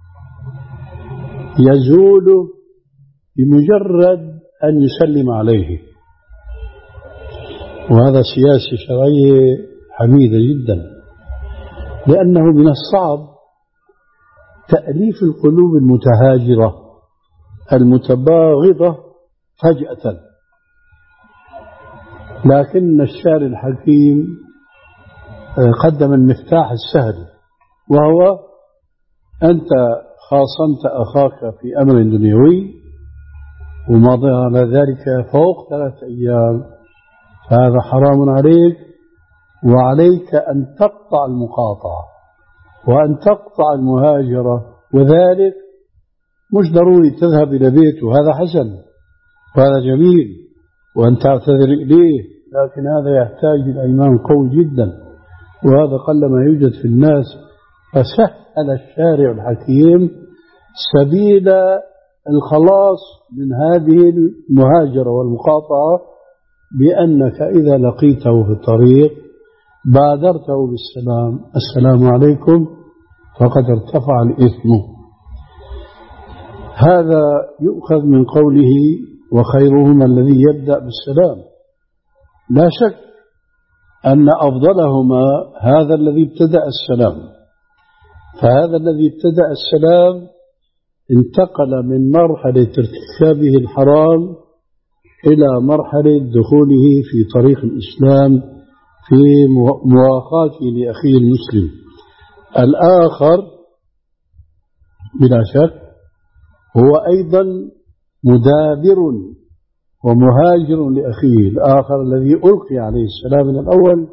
Speaker 1: يزول بمجرد أن يسلم عليه، وهذا سياسة شرعية حميدة جدا، لأنه من الصعب تأليف القلوب المتهاجرة المتباغضة فجأة، لكن الشاعر الحكيم قدم المفتاح السهل، وهو أنت خاصمت أخاك في أمر دنيوي ومضى على ذلك فوق ثلاث أيام، فهذا حرام عليك، وعليك أن تقطع المقاطعة وأن تقطع المهاجرة، وذلك مش ضروري تذهب إلى بيته، هذا حسن وهذا جميل وأن تعتذر إليه، لكن هذا يحتاج إلى إيمان قوي جدا، وهذا قل ما يوجد في الناس. فسهل الشارع الحكيم سبيل الخلاص من هذه المهاجرة والمقاطعة، بأنك إذا لقيته في الطريق بادرته بالسلام: السلام عليكم، فقد ارتفع الإثم. هذا يؤخذ من قوله: وخيرهما الذي يبدأ بالسلام. لا شك أن أفضلهما هذا الذي ابتدأ السلام، فهذا الذي ابتدأ السلام انتقل من مرحلة ارتكابه الحرام إلى مرحلة دخوله في طريق الإسلام في مواقاته لأخيه المسلم. الآخر بلا شك هو أيضا مدابر ومهاجر لأخيه الآخر الذي ألقي عليه السلام من الأول،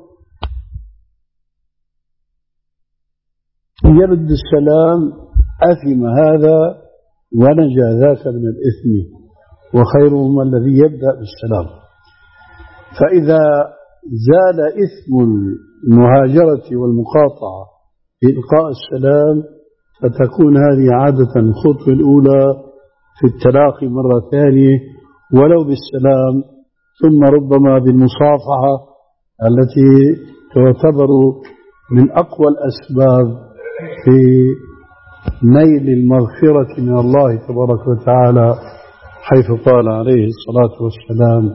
Speaker 1: يرد السلام أثم هذا ونجا ذاك من الإثم، وخيرهما الذي يبدأ بالسلام. فإذا زال إثم المهاجرة والمقاطعة بإلقاء السلام، فتكون هذه عادة الخطوة الأولى في التلاقي مرة ثانية ولو بالسلام، ثم ربما بالمصافحة التي تعتبر من أقوى الأسباب في نيل المغفرة من الله تبارك وتعالى، حيث قال عليه الصلاة والسلام: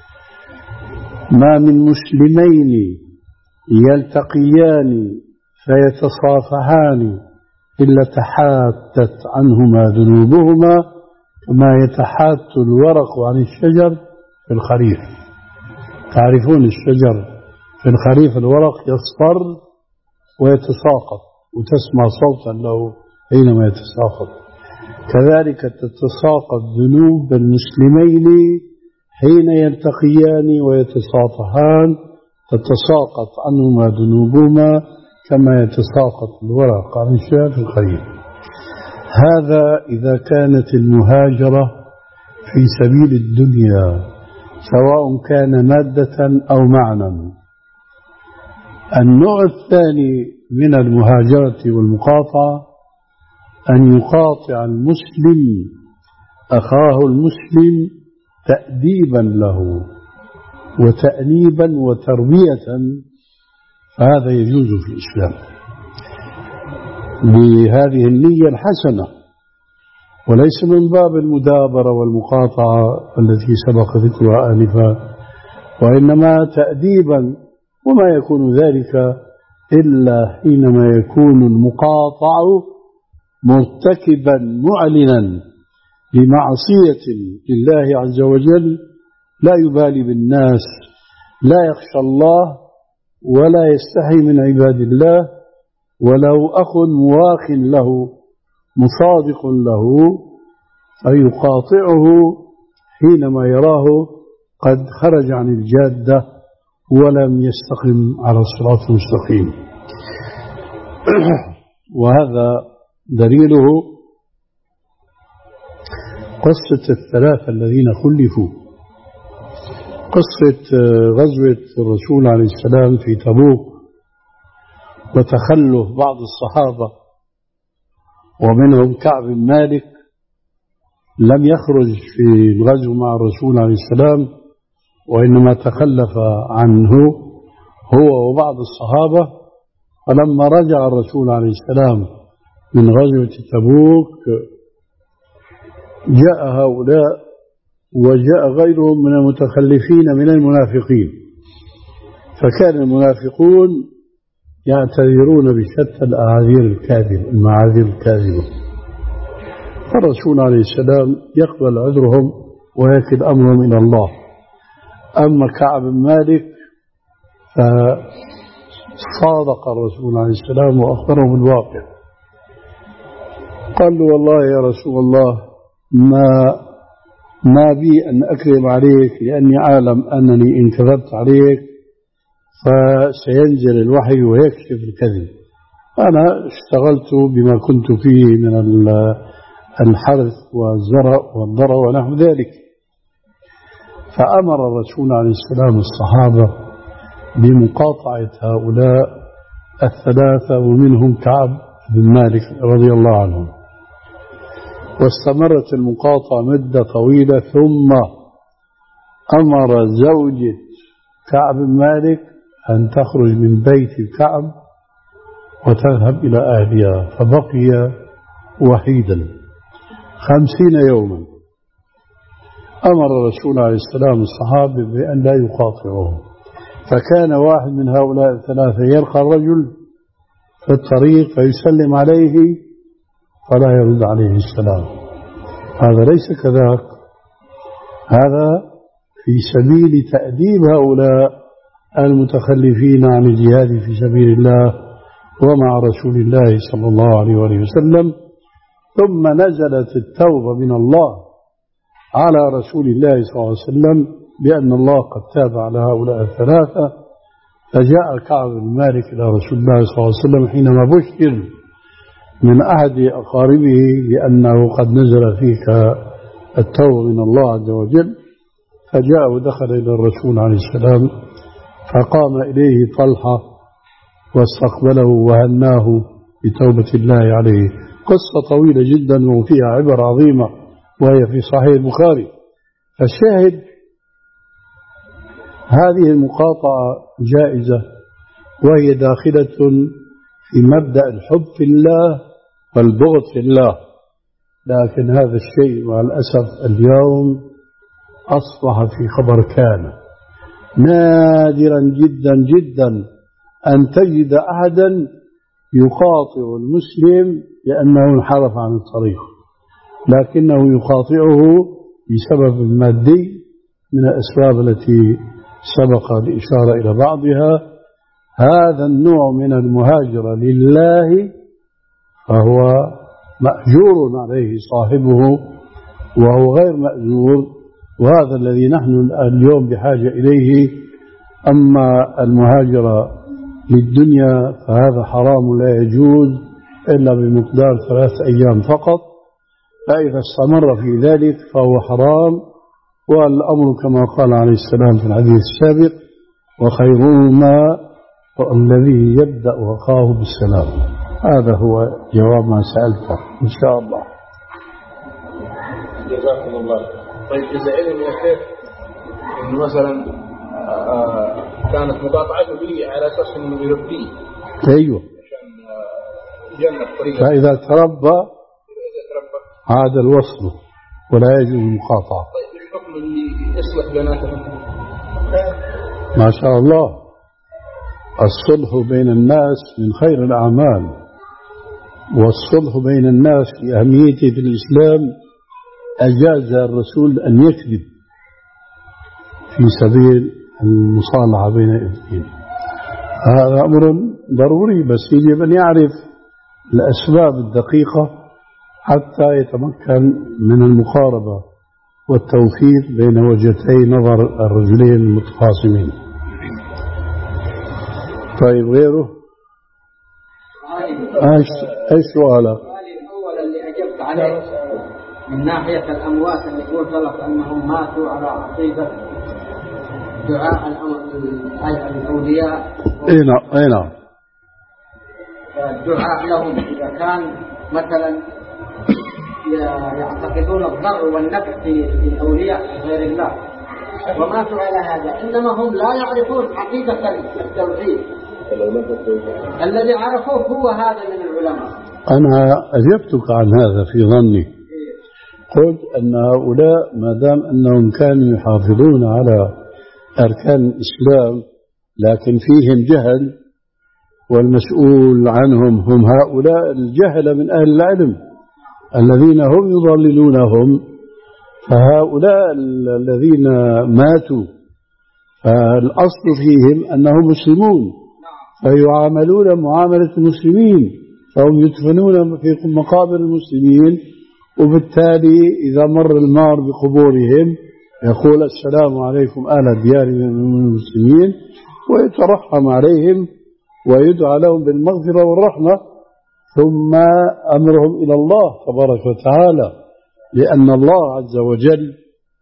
Speaker 1: ما من مسلمين يلتقيان فيتصافحان إلا تحاتت عنهما ذنوبهما كما يتحات الورق عن الشجر في الخريف. تعرفون الشجر في الخريف الورق يصفر ويتساقط وتسمع صوتا له حينما يتساقط، كذلك تتساقط ذنوب المسلمين حين يلتقيان ويتصافحان، تتساقط عنهما ذنوبهما كما يتساقط الورق عن الشجر في الخريف. هذا إذا كانت المهاجرة في سبيل الدنيا، سواء كان مادة أو معنى. النوع الثاني من المهاجرة والمقاطعة أن يقاطع المسلم أخاه المسلم تأديبا له وتأنيبا وتربية، فهذا يجوز في الإسلام بهذه النية الحسنة، وليس من باب المدابرة والمقاطعة التي سبق ذكرها آنفا، وإنما تأديبا. وما يكون ذلك إلا حينما يكون المقاطع مرتكبا معلنا لمعصية لله عز وجل، لا يبالي بالناس، لا يخشى الله ولا يستحي من عباد الله، ولو أخ مواخ له مصادق له فيقاطعه حينما يراه قد خرج عن الجادة ولم يستقم على الصراط المستقيم. وهذا دليله قصة الثلاثة الذين خلفوا، قصة غزوة الرسول عليه السلام في تبوك وتخلف بعض الصحابة ومنهم كعب بن مالك لم يخرج في الغزو مع الرسول عليه السلام، وإنما تخلف عنه هو وبعض الصحابة. فلما رجع الرسول عليه السلام من غزوة تبوك جاء هؤلاء وجاء غيرهم من المتخلفين من المنافقين، فكان المنافقون يعتذرون بشتى الأعاذير الكاذبة المعاذير الكاذبة، فالرسول عليه السلام يقبل عذرهم ويكل أمرهم إلى الله. أما كعب بن مالك فصادق الرسول عليه السلام وأخبره بالواقع، قال له والله يا رسول الله ما ما بي أن أكذب عليك، لأني أعلم أنني إن كذبت عليك فسينزل الوحي ويكشف الكذب. أنا اشتغلت بما كنت فيه من الحرث والزرع والضرع ونحو ذلك. فأمر الرسول عليه السلام الصحابة بمقاطعة هؤلاء الثلاثة ومنهم كعب بن مالك رضي الله عنه، واستمرت المقاطعة مدة طويلة، ثم أمر زوجة كعب بن مالك أن تخرج من بيت كعب وتذهب إلى أهلها، فبقي وحيدا خمسين يوما. أمر الرسول عليه السلام الصحابة بأن لا يقاطعوه، فكان واحد من هؤلاء الثلاثة يلقى الرجل في الطريق فيسلم عليه فلا يرد عليه السلام. هذا ليس كذاك، هذا في سبيل تأديب هؤلاء المتخلفين عن الجهاد في سبيل الله ومع رسول الله صلى الله عليه وآله وسلم. ثم نزلت التوبة من الله على رسول الله صلى الله عليه وسلم بأن الله قد تاب على هؤلاء الثلاثة، فجاء كعب بن مالك إلى رسول الله صلى الله عليه وسلم حينما بشر من أحد أقاربه بأنه قد نزل فيك التوبة من الله عز وجل، فجاء ودخل إلى الرسول عليه السلام، فقام إليه طلحة واستقبله وهناه بتوبة الله عليه. قصة طويلة جدا وفيها عبر عظيمة وهي في صحيح البخاري. فالشاهد هذه المقاطعة جائزة، وهي داخلة في مبدأ الحب في الله والبغض في الله، لكن هذا الشيء مع الأسف اليوم أصبح في خبر كان. نادرا جدا جدا أن تجد أحدا يقاطع المسلم لأنه انحرف عن الطريق، لكنه يقاطعه بسبب مادي من الأسباب التي سبق الإشارة إلى بعضها. هذا النوع من المهاجرة لله فهو مأجور عليه صاحبه وهو غير مأجور، وهذا الذي نحن اليوم بحاجة إليه. أما المهاجرة للدنيا فهذا حرام لا يجوز إلا بمقدار ثلاث أيام فقط، فإذا استمر في ذلك فهو حرام. والأمر كما قال عليه السلام في الحديث السابق: وخيرهما الذي يبدأ أخاه بالسلام. هذا هو جواب ما سألته إن شاء الله.
Speaker 3: جزاكم الله. طيب إذا علم يا شيخ إنه مثلا آه كانت مقاطعته لي على أساس إنه يربيه.
Speaker 1: أيوه. فإذا تربى عاد الوصل ولا يجوز المقاطعة.
Speaker 3: طيب الحكم اللي يصلح بيناتهم؟
Speaker 1: ما شاء الله، الصلح بين الناس من خير الأعمال، والصلح بين الناس في أهميته في الإسلام أجاز الرسول أن يكذب في سبيل المصالحة بين الاثنين. هذا أمر ضروري، بس يجب أن يعرف الأسباب الدقيقة حتى يتمكن من المقاربة والتوفيق بين وجهتي نظر الرجلين المتخاصمين. طيب غيره؟ ايش ايش سؤالك؟
Speaker 4: السؤال الاول اللي اجبت عليه من ناحيه الاموات اللي قلت لك انهم ماتوا على عقيده دعاء الاولياء.
Speaker 1: اي نعم اي نعم.
Speaker 4: الدعاء لهم اذا كان مثلا يعتقدون الضر والنفع في الاولياء غير الله وماتوا على هذا، انما هم لا يعرفون عقيده التوحيد الذي عرفوه هو هذا من العلماء.
Speaker 1: أنا أجبتك عن هذا في ظني، قلت أن هؤلاء ما دام أنهم كانوا يحافظون على أركان الإسلام لكن فيهم جهل، والمسؤول عنهم هم هؤلاء الجهل من أهل العلم الذين هم يضللونهم، فهؤلاء الذين ماتوا فالأصل فيهم أنهم مسلمون فيعاملون معاملة المسلمين، فهم يدفنون في مقابر المسلمين، وبالتالي إذا مر المار بقبورهم يقول السلام عليكم أهل الديار من المسلمين، ويترحم عليهم ويدعى لهم بالمغفرة والرحمة، ثم أمرهم إلى الله تبارك وتعالى، لأن الله عز وجل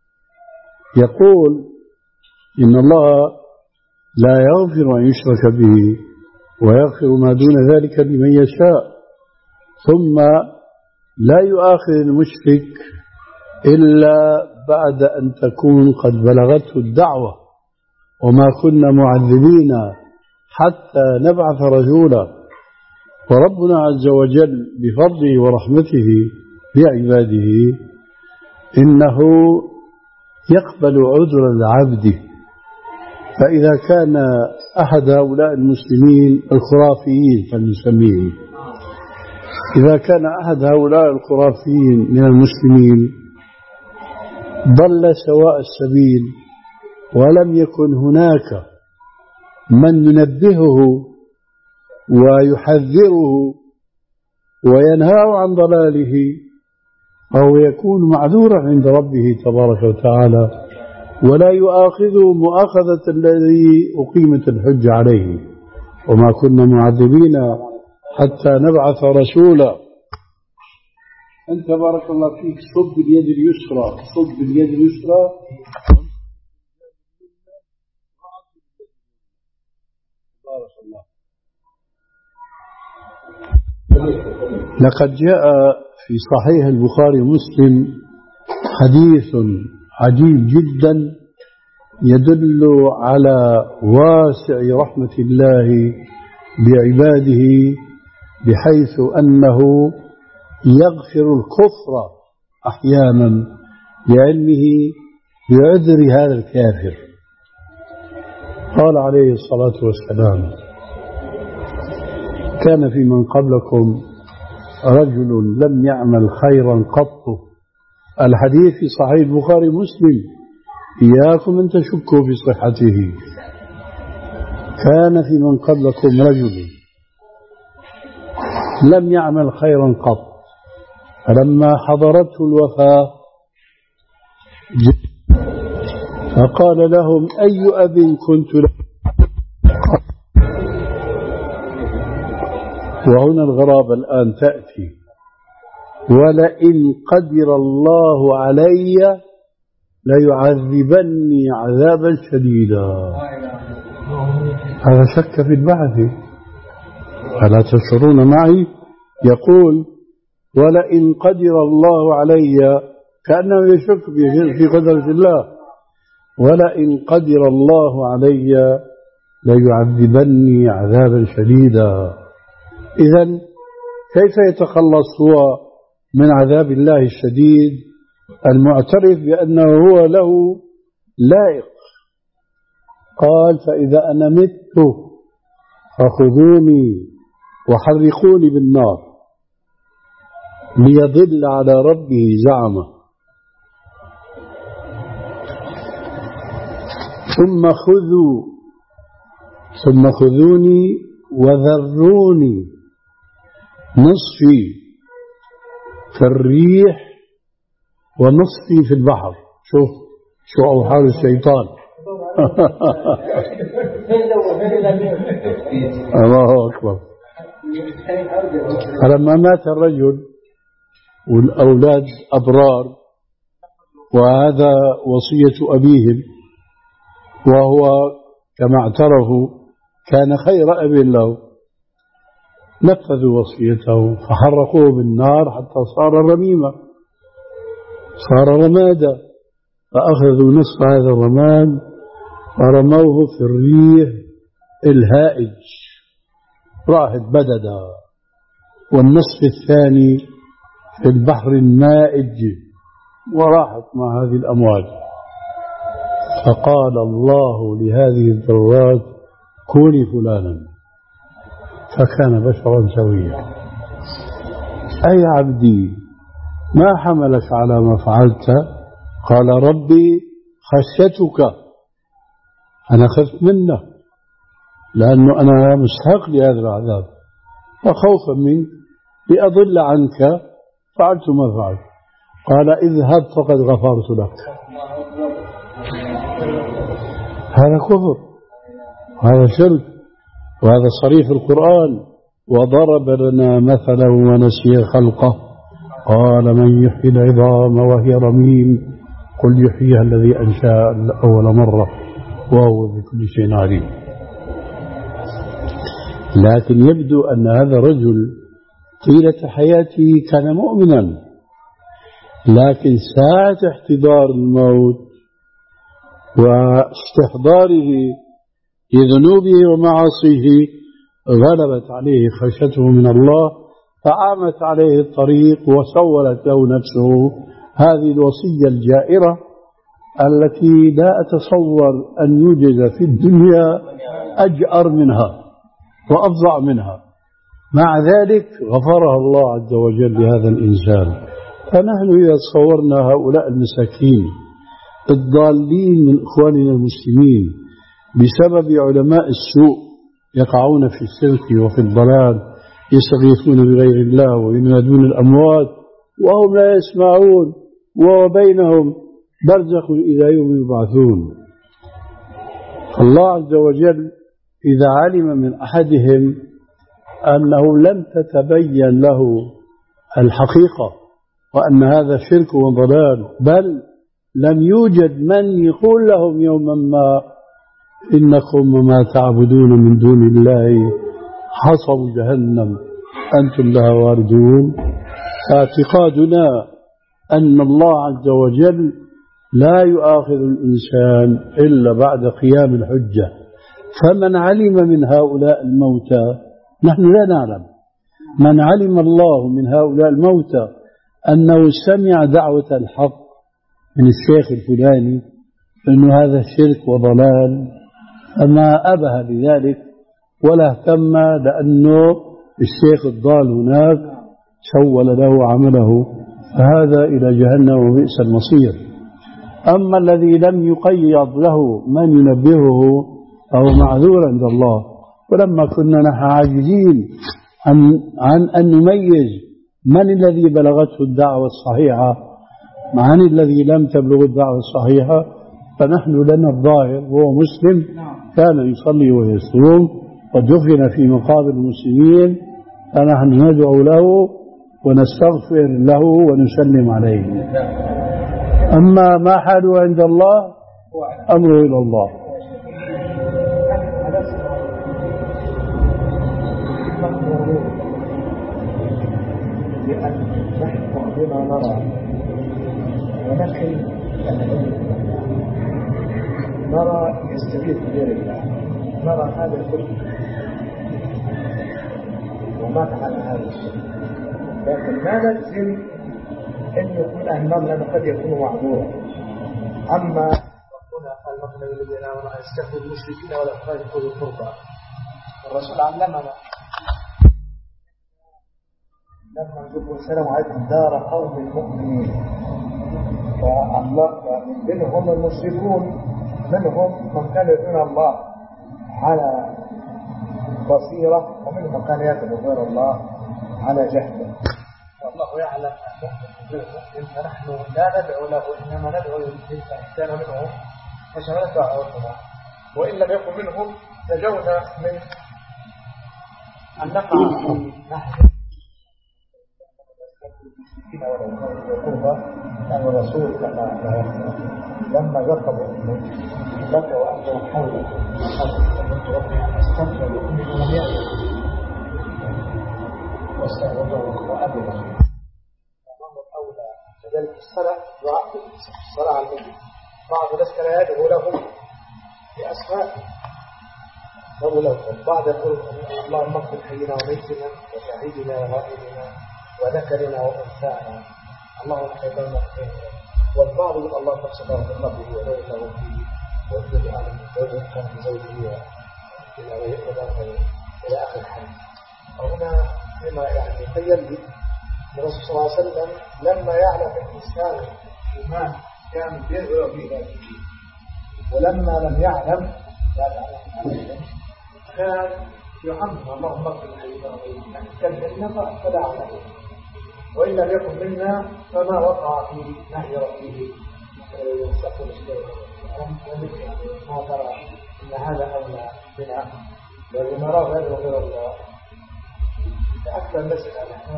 Speaker 1: يقول إن الله لا يغفر أن يشرك به ويغفر ما دون ذلك لمن يشاء، ثم لا يؤاخذ المشرك إلا بعد أن تكون قد بلغته الدعوة، وما كنا معذبين حتى نبعث رسولا. وربنا عز وجل بفضله ورحمته بعباده إنه يقبل عذر العبد، فإذا كان أحد هؤلاء المسلمين الخرافيين فلنسميه، إذا كان أحد هؤلاء الخرافيين من المسلمين ضل سواء السبيل ولم يكن هناك من ينبهه ويحذره وينهاه عن ضلاله، فهو يكون معذورا عند ربه تبارك وتعالى، ولا يؤاخذه مؤاخذة الذي أقيمت الحج عليه. وما كنا معذبين حتى نبعث رسولا. أنت بارك الله فيك صب باليد اليسرى، صب باليد اليسرى، بارك الله. لقد جاء في صحيح البخاري ومسلم حديث عجيب جدا يدل على واسع رحمة الله بعباده، بحيث أنه يغفر الكفر أحيانا لعلمه بعذر هذا الكافر. قال عليه الصلاة والسلام: كان في من قبلكم رجل لم يعمل خيرا قط. الحديث في صحيح البخاري ومسلم، إياكم أن تشكوا في صحته. كان في من قبلكم رجل لم يعمل خيرا قط، فلما حضرته الوفاة فقال لهم: أي أب كنت له؟ وهنا الغرابة الآن تأتي: ولئن قدر الله علي ليعذبني عذابا شديدا. هذا شك في البعث. ألا تشعرون معي؟ يقول ولئن قدر الله علي، كأنه يشك في قدرة الله، ولئن قدر الله علي ليعذبني عذابا شديدا. إذن كيف يتخلص هو من عذاب الله الشديد المعترف بأنه هو له لائق؟ قال فإذا أنا مت فخذوني وحرقوني بالنار ليضل على ربه زعمه، ثم خذوا ثم خذوني وذروني نصفي في الريح ونصفي في البحر. شوف شو أوحال الشيطان. الله أكبر. فلما مات الرجل والأولاد أبرار، وهذا وصية أبيهم، وهو كما اعترفوا كان خير أب له، نفذوا وصيته فحرقوه بالنار حتى صار رميما، صار رمادا، فأخذوا نصف هذا الرماد فرموه في الريح الهائج راحت بددا، والنصف الثاني في البحر المائج وراحت مع هذه الأمواج. فقال الله لهذه الذرات كوني فلانا، فكان بشرا سويا. أي عبدي ما حملك على ما فعلت؟ قال ربي خشيتك، أنا خفت منه لأنه أنا مستحق لهذا العذاب، فخوفا منك لأضل عنك فعلت ما فعلت. قال اذهب فقد غفرت لك. هذا كفر، هذا شرك، وهذا صريح القرآن. وضرب لنا مثلا ونسي خلقه قال من يحيي العظام وهي رميم قل يحييها الذي أنشأ أول مرة وهو بكل شيء عليم. لكن يبدو أن هذا الرجل طيلة حياته كان مؤمنا، لكن ساعة احتضار الموت واستحضاره لذنوبه ومعاصيه غلبت عليه خشيته من الله، فعامت عليه الطريق وسولت له نفسه هذه الوصية الجائرة التي لا أتصور أن يوجد في الدنيا أجأر منها وأفظع منها. مع ذلك غفرها الله عز وجل لهذا الإنسان. فنحن إذا تصورنا هؤلاء المساكين الضالين من إخواننا المسلمين بسبب علماء السوء يقعون في الشرك وفي الضلال، يستغيثون بغير الله وينادون الأموات وهم لا يسمعون، وبينهم برزخ إلى يوم يبعثون. الله عز وجل إذا علم من أحدهم أنه لم تتبين له الحقيقة وأن هذا شرك وضلال، بل لم يوجد من يقول لهم يوما ما إنكم وما تعبدون من دون الله حصب جهنم أنتم لها واردون، فاعتقادنا أن الله عز وجل لا يؤاخذ الإنسان إلا بعد قيام الحجة. فمن علم من هؤلاء الموتى، نحن لا نعلم، من علم الله من هؤلاء الموتى أنه سمع دعوة الحق من الشيخ الفلاني أنه هذا شرك وضلال، فما أبه بذلك ولا اهتم، لأنه الشيخ الضال هناك سول له عمله، فهذا إلى جهنم وبئس المصير. أما الذي لم يقيض له من ينبهه فهو معذور عند الله. ولما كنا نحن عاجزين عن, عن أن نميز من الذي بلغته الدعوة الصحيحة عن الذي لم تبلغ الدعوة الصحيحة، فنحن لنا الظاهر وهو مسلم كان يصلي ويصوم ودفن في مقابر المسلمين، فنحن ندعو له ونستغفر له ونسلم عليه. أما ما حاله عند الله أمره إلى الله.
Speaker 3: معذور لأن نحن بما نرى ولكن نرى يستفيد بغير الله، نرى هذا كله وما فعل هذا الشيء، لكن ما نلزم أن يكون أهمام لأنه قد يكون معذورا. أما ربنا قال مثلا الذين آمنوا أن يستغفروا المشركين ولا يخالفوا القربى، الرسول علمنا لما نقول السلام عليكم دار قوم مؤمنين، فالله منهم المشركون منهم من كان يدعون الله على بصيرة ومنهم من كان يدعو غير الله على جهل، والله يعلم المؤمن غير المؤمن، فنحن لا ندعو له إنما ندعو لمن كان منهم فشملت دعوتنا، وإن لم يكن منهم نجونا من أن نقع في نحن أن الرسول كما لما ذكروا ذكروا أنه حوله فقلت ربي أن أستغفر لكل من لم يأتي واستغفر وأبدا أمام الأولى كذلك الصلاة دعاء الصلاة على النبي. بعض الناس كان يدعو لهم بأسماء يدعو لهم، بعض يقول اللهم اغفر حينا وميتنا وشهيدنا وغائبنا وذكرنا وأنثانا اللهم حيثنا والبعض يقول الله نفسه بارك الله به ولوله فيه وابن آدم وابن كان في زوجه إلى آخر الحديث. وهنا لما يعني تخيل لي الرسول صلى الله عليه وسلم لما يعلم الإنسان إيمان كان يدعو به ولما لم يعلم كان يعمم اللهم اغفر لنا كالجنة فلا عليه، وإن لم يكن منا فما وقع في نهي ربه يستقبل ما ترى إن هذا أولى بنا لأن نراه غير غير الله أكثر مسألة نحن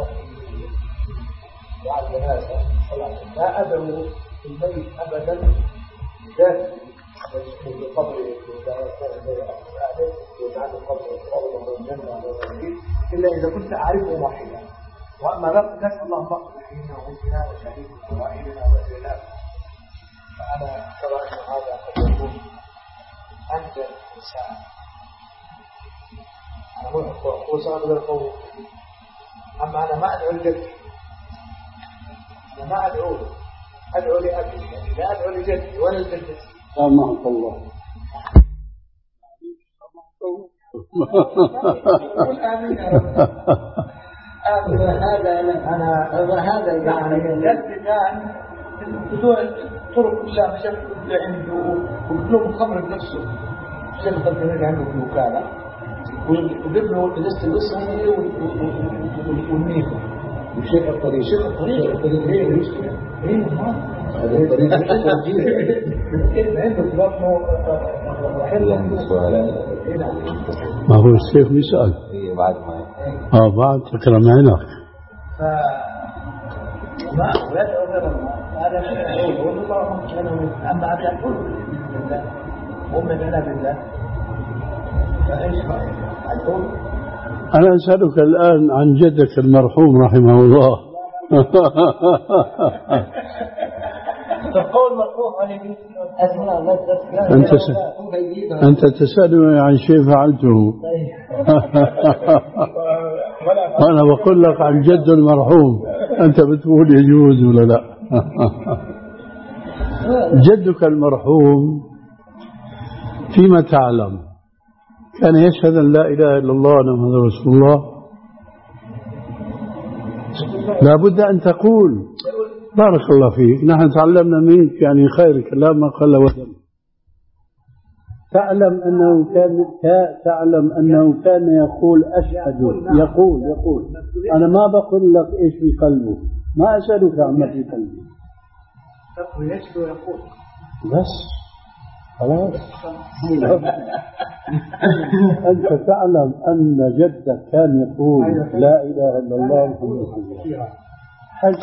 Speaker 3: وعلى هذا لا أدعو في البيت أبدا ذات بقبر وجعل القبر إلا إذا كنت أعرفه واحدا، وأما لا نسأل الله فقط حيننا ومننا وشهيدنا وغائبنا وإلنا، فأنا أرى أن هذا قد يكون أنجل الإنسان. أنا أقول وسأل القوم، أما أنا ما أدعو لجدي، أنا ما أدعو له، أدعو لأبي، لا أدعو لجدي ولا لجدتي.
Speaker 1: سامحك الله.
Speaker 4: هذا أنا هذا يعني الجد كان بدون طرق كلها مشاكل عنده وبطلب الخمر بنفسه شيخ الجنة عنده في الوكالة وبيبنوا إجازة الوسط والمية
Speaker 3: وشيخ الطريق
Speaker 4: شيخ الطريق
Speaker 3: الطريق هي المشكلة
Speaker 4: إيه ما
Speaker 3: هذا الطريق
Speaker 4: كيف عنده في بطنه
Speaker 1: ما هو الشيخ بيسأل
Speaker 3: بعد ما
Speaker 1: اه بعد تكرم عينك
Speaker 4: ف ما يدعو غير الله هذا شيء والله كانوا أما أبي أقول بالله ومن لا بالله فإيش أقول
Speaker 1: أنا أسألك الآن عن جدك المرحوم رحمه الله.
Speaker 4: فقول مرحوم عليه أسمع لا تسمع
Speaker 1: أنت س... أنت تسألني عن شيء فعلته وأنا بقول لك عن جد المرحوم أنت بتقول يجوز ولا لا. جدك المرحوم فيما تعلم كان يشهد أن لا إله إلا الله محمد رسول الله، لا بد أن تقول بارك الله فيك نحن تعلمنا منك يعني خير كلام ما قل وزن. تعلم أنه كان تعلم أنه كان يقول أشهد يقول يقول أنا ما بقول لك إيش في قلبه، ما أسألك عما في قلبه،
Speaker 4: يقول يشهد ويقول
Speaker 1: بس خلاص. أنت تعلم أن جدك كان يقول لا إله إلا الله محمد رسول الله، هل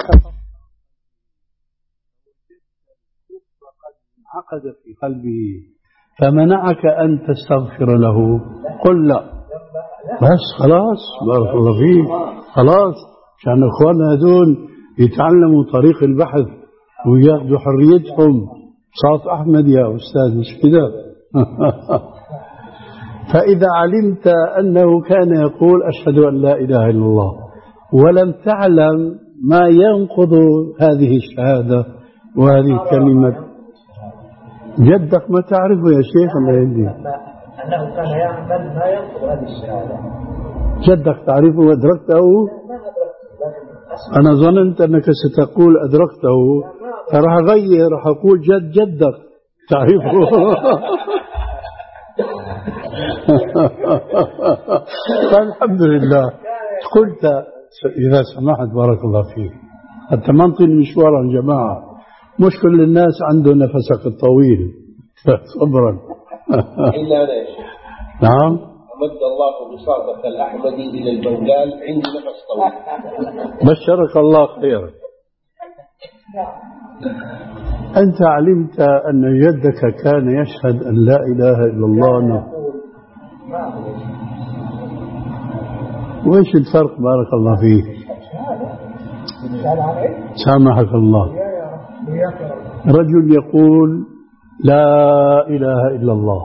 Speaker 1: عقد في قلبه فمنعك أن تستغفر له؟ قل لا. بس خلاص بارك الله فيك، خلاص عشان اخواننا هذول يتعلموا طريق البحث وياخذوا حريتهم. صوت احمد يا استاذ مش كده؟ فاذا علمت انه كان يقول اشهد ان لا اله الا الله ولم تعلم ما ينقض هذه الشهاده وهذه الكلمه، جدك ما تعرفه يا شيخ الله يهديك،
Speaker 3: انه كان يعمل ما ينقض هذه الشهاده.
Speaker 1: جدك تعرفه وادركته؟ أنا ظننت أنك ستقول أدركته، راح أغير راح أقول جد جدك تعرفه. فالحمد لله قلت إذا سمحت بارك الله فيك، حتى ما نطيل مشوارا يا جماعة، مش كل الناس عنده نفسك الطويل. صبرا.
Speaker 2: إلا أنا يا شيخ.
Speaker 1: نعم.
Speaker 2: مد الله بساطة الأحمدي إلى البنغال عندي نفس طويل.
Speaker 1: بشرك الله خيرا. أنت علمت أن جدك كان يشهد أن لا إله إلا الله، وإيش الفرق بارك الله فيك؟ سامحك الله. رجل يقول لا إله إلا الله،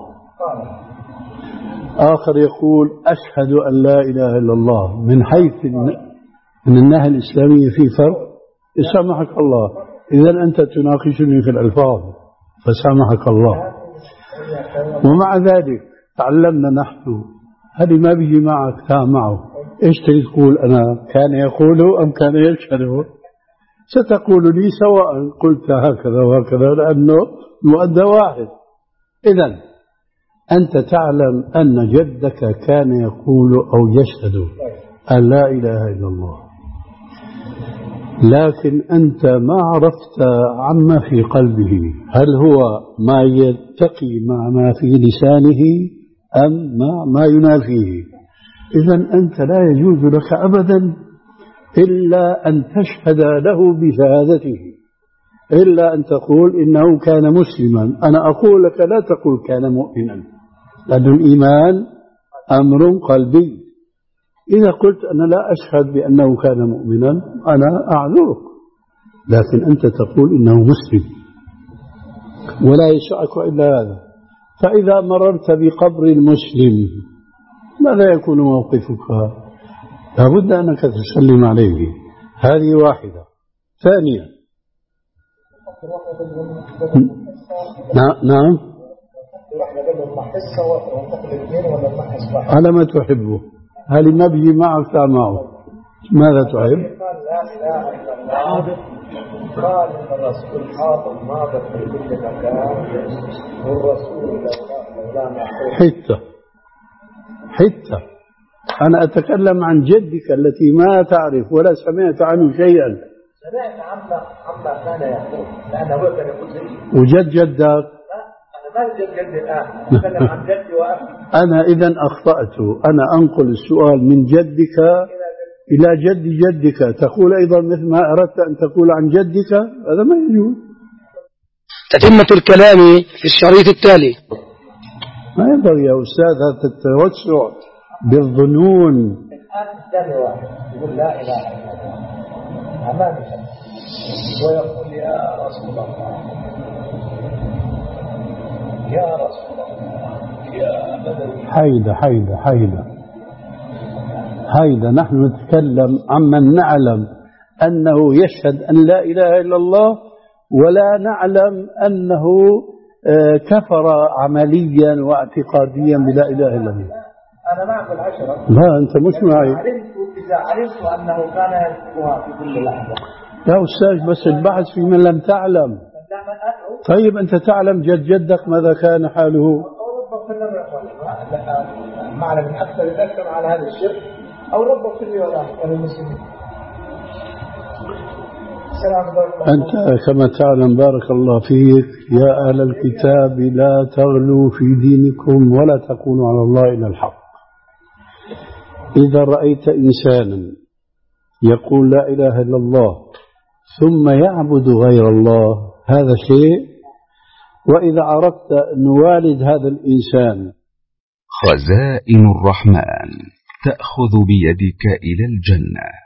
Speaker 1: آخر يقول أشهد أن لا إله إلا الله. من حيث من الناحية الإسلامية في فرق؟ سامحك الله. إذن أنت تناقشني في الألفاظ فسامحك الله. ومع ذلك تعلمنا نحن، هذه ما بيجي معك تا معه، إيش تقول أنا كان يقول أم كان يشهد؟ ستقول لي سواء قلت هكذا وهكذا لأنه مؤدى واحد. إذن أنت تعلم أن جدك كان يقول أو يشهد أن لا إله إلا الله، لكن أنت ما عرفت عما في قلبه، هل هو ما يتقي مع ما في لسانه أم مع ما ينافيه. إذن أنت لا يجوز لك أبدا إلا أن تشهد له بشهادته، إلا أن تقول إنه كان مسلما. أنا أقول لك لا تقول كان مؤمنا، لأن الإيمان أمر قلبي. إذا قلت أنا لا أشهد بأنه كان مؤمنا أنا أعذرك، لكن أنت تقول إنه مسلم ولا يشعك إلا هذا. فإذا مررت بقبر المسلم ماذا يكون موقفك؟ لابد أنك تسلم عليه. هذه واحدة. ثانيا نعم على ما تحبه، هل ما بيجي معك معه؟ ماذا تحب؟
Speaker 3: قال الرسول حاضر ناظر في كل مكان والرسول
Speaker 1: حتى حتى أنا أتكلم عن جدك التي ما تعرف ولا سمعت عنه شيئا.
Speaker 3: سمعت عما عما كان يقول لأنه هو كان يقول زي
Speaker 1: وجد جدك؟
Speaker 3: لا أنا ما جد جدي الآن أتكلم عن جدي وأبي.
Speaker 1: أنا إذن أخطأت، أنا أنقل السؤال من جدك إلى جد جدك، تقول أيضا مثل ما أردت أن تقول عن جدك، هذا ما يجوز.
Speaker 6: تتمة الكلام في الشريط التالي.
Speaker 1: ما ينبغي يا أستاذ هذا التوسع بالظنون.
Speaker 3: الآن جد واحد يقول لا إله إلا الله أمامك ويقول يا رسول الله يا رسول الله يا بدوي.
Speaker 1: حيدة حيدة حيدة حيدة نحن نتكلم عمن نعلم أنه يشهد أن لا إله إلا الله ولا نعلم أنه كفر عمليا واعتقاديا بلا إله إلا الله.
Speaker 3: أنا معك العشرة.
Speaker 1: لا أنت مش معي.
Speaker 3: إذا علمت أنه كان يذكرها في كل لحظة.
Speaker 1: يا أستاذ بس البحث في من لم تعلم. طيب أنت تعلم جد جدك ماذا كان حاله؟
Speaker 3: معنى من أكثر يذكر على هذا الشرك أو ربك في ولا المسلمين.
Speaker 1: أنت كما تعلم بارك الله فيك يا أهل الكتاب لا تغلوا في دينكم ولا تقولوا على الله إلا الحق. إذا رأيت إنسانا يقول لا إله إلا الله ثم يعبد غير الله هذا شيء، وإذا عرفت أن والد هذا الإنسان
Speaker 7: خزائن الرحمن تأخذ بيدك إلى الجنة.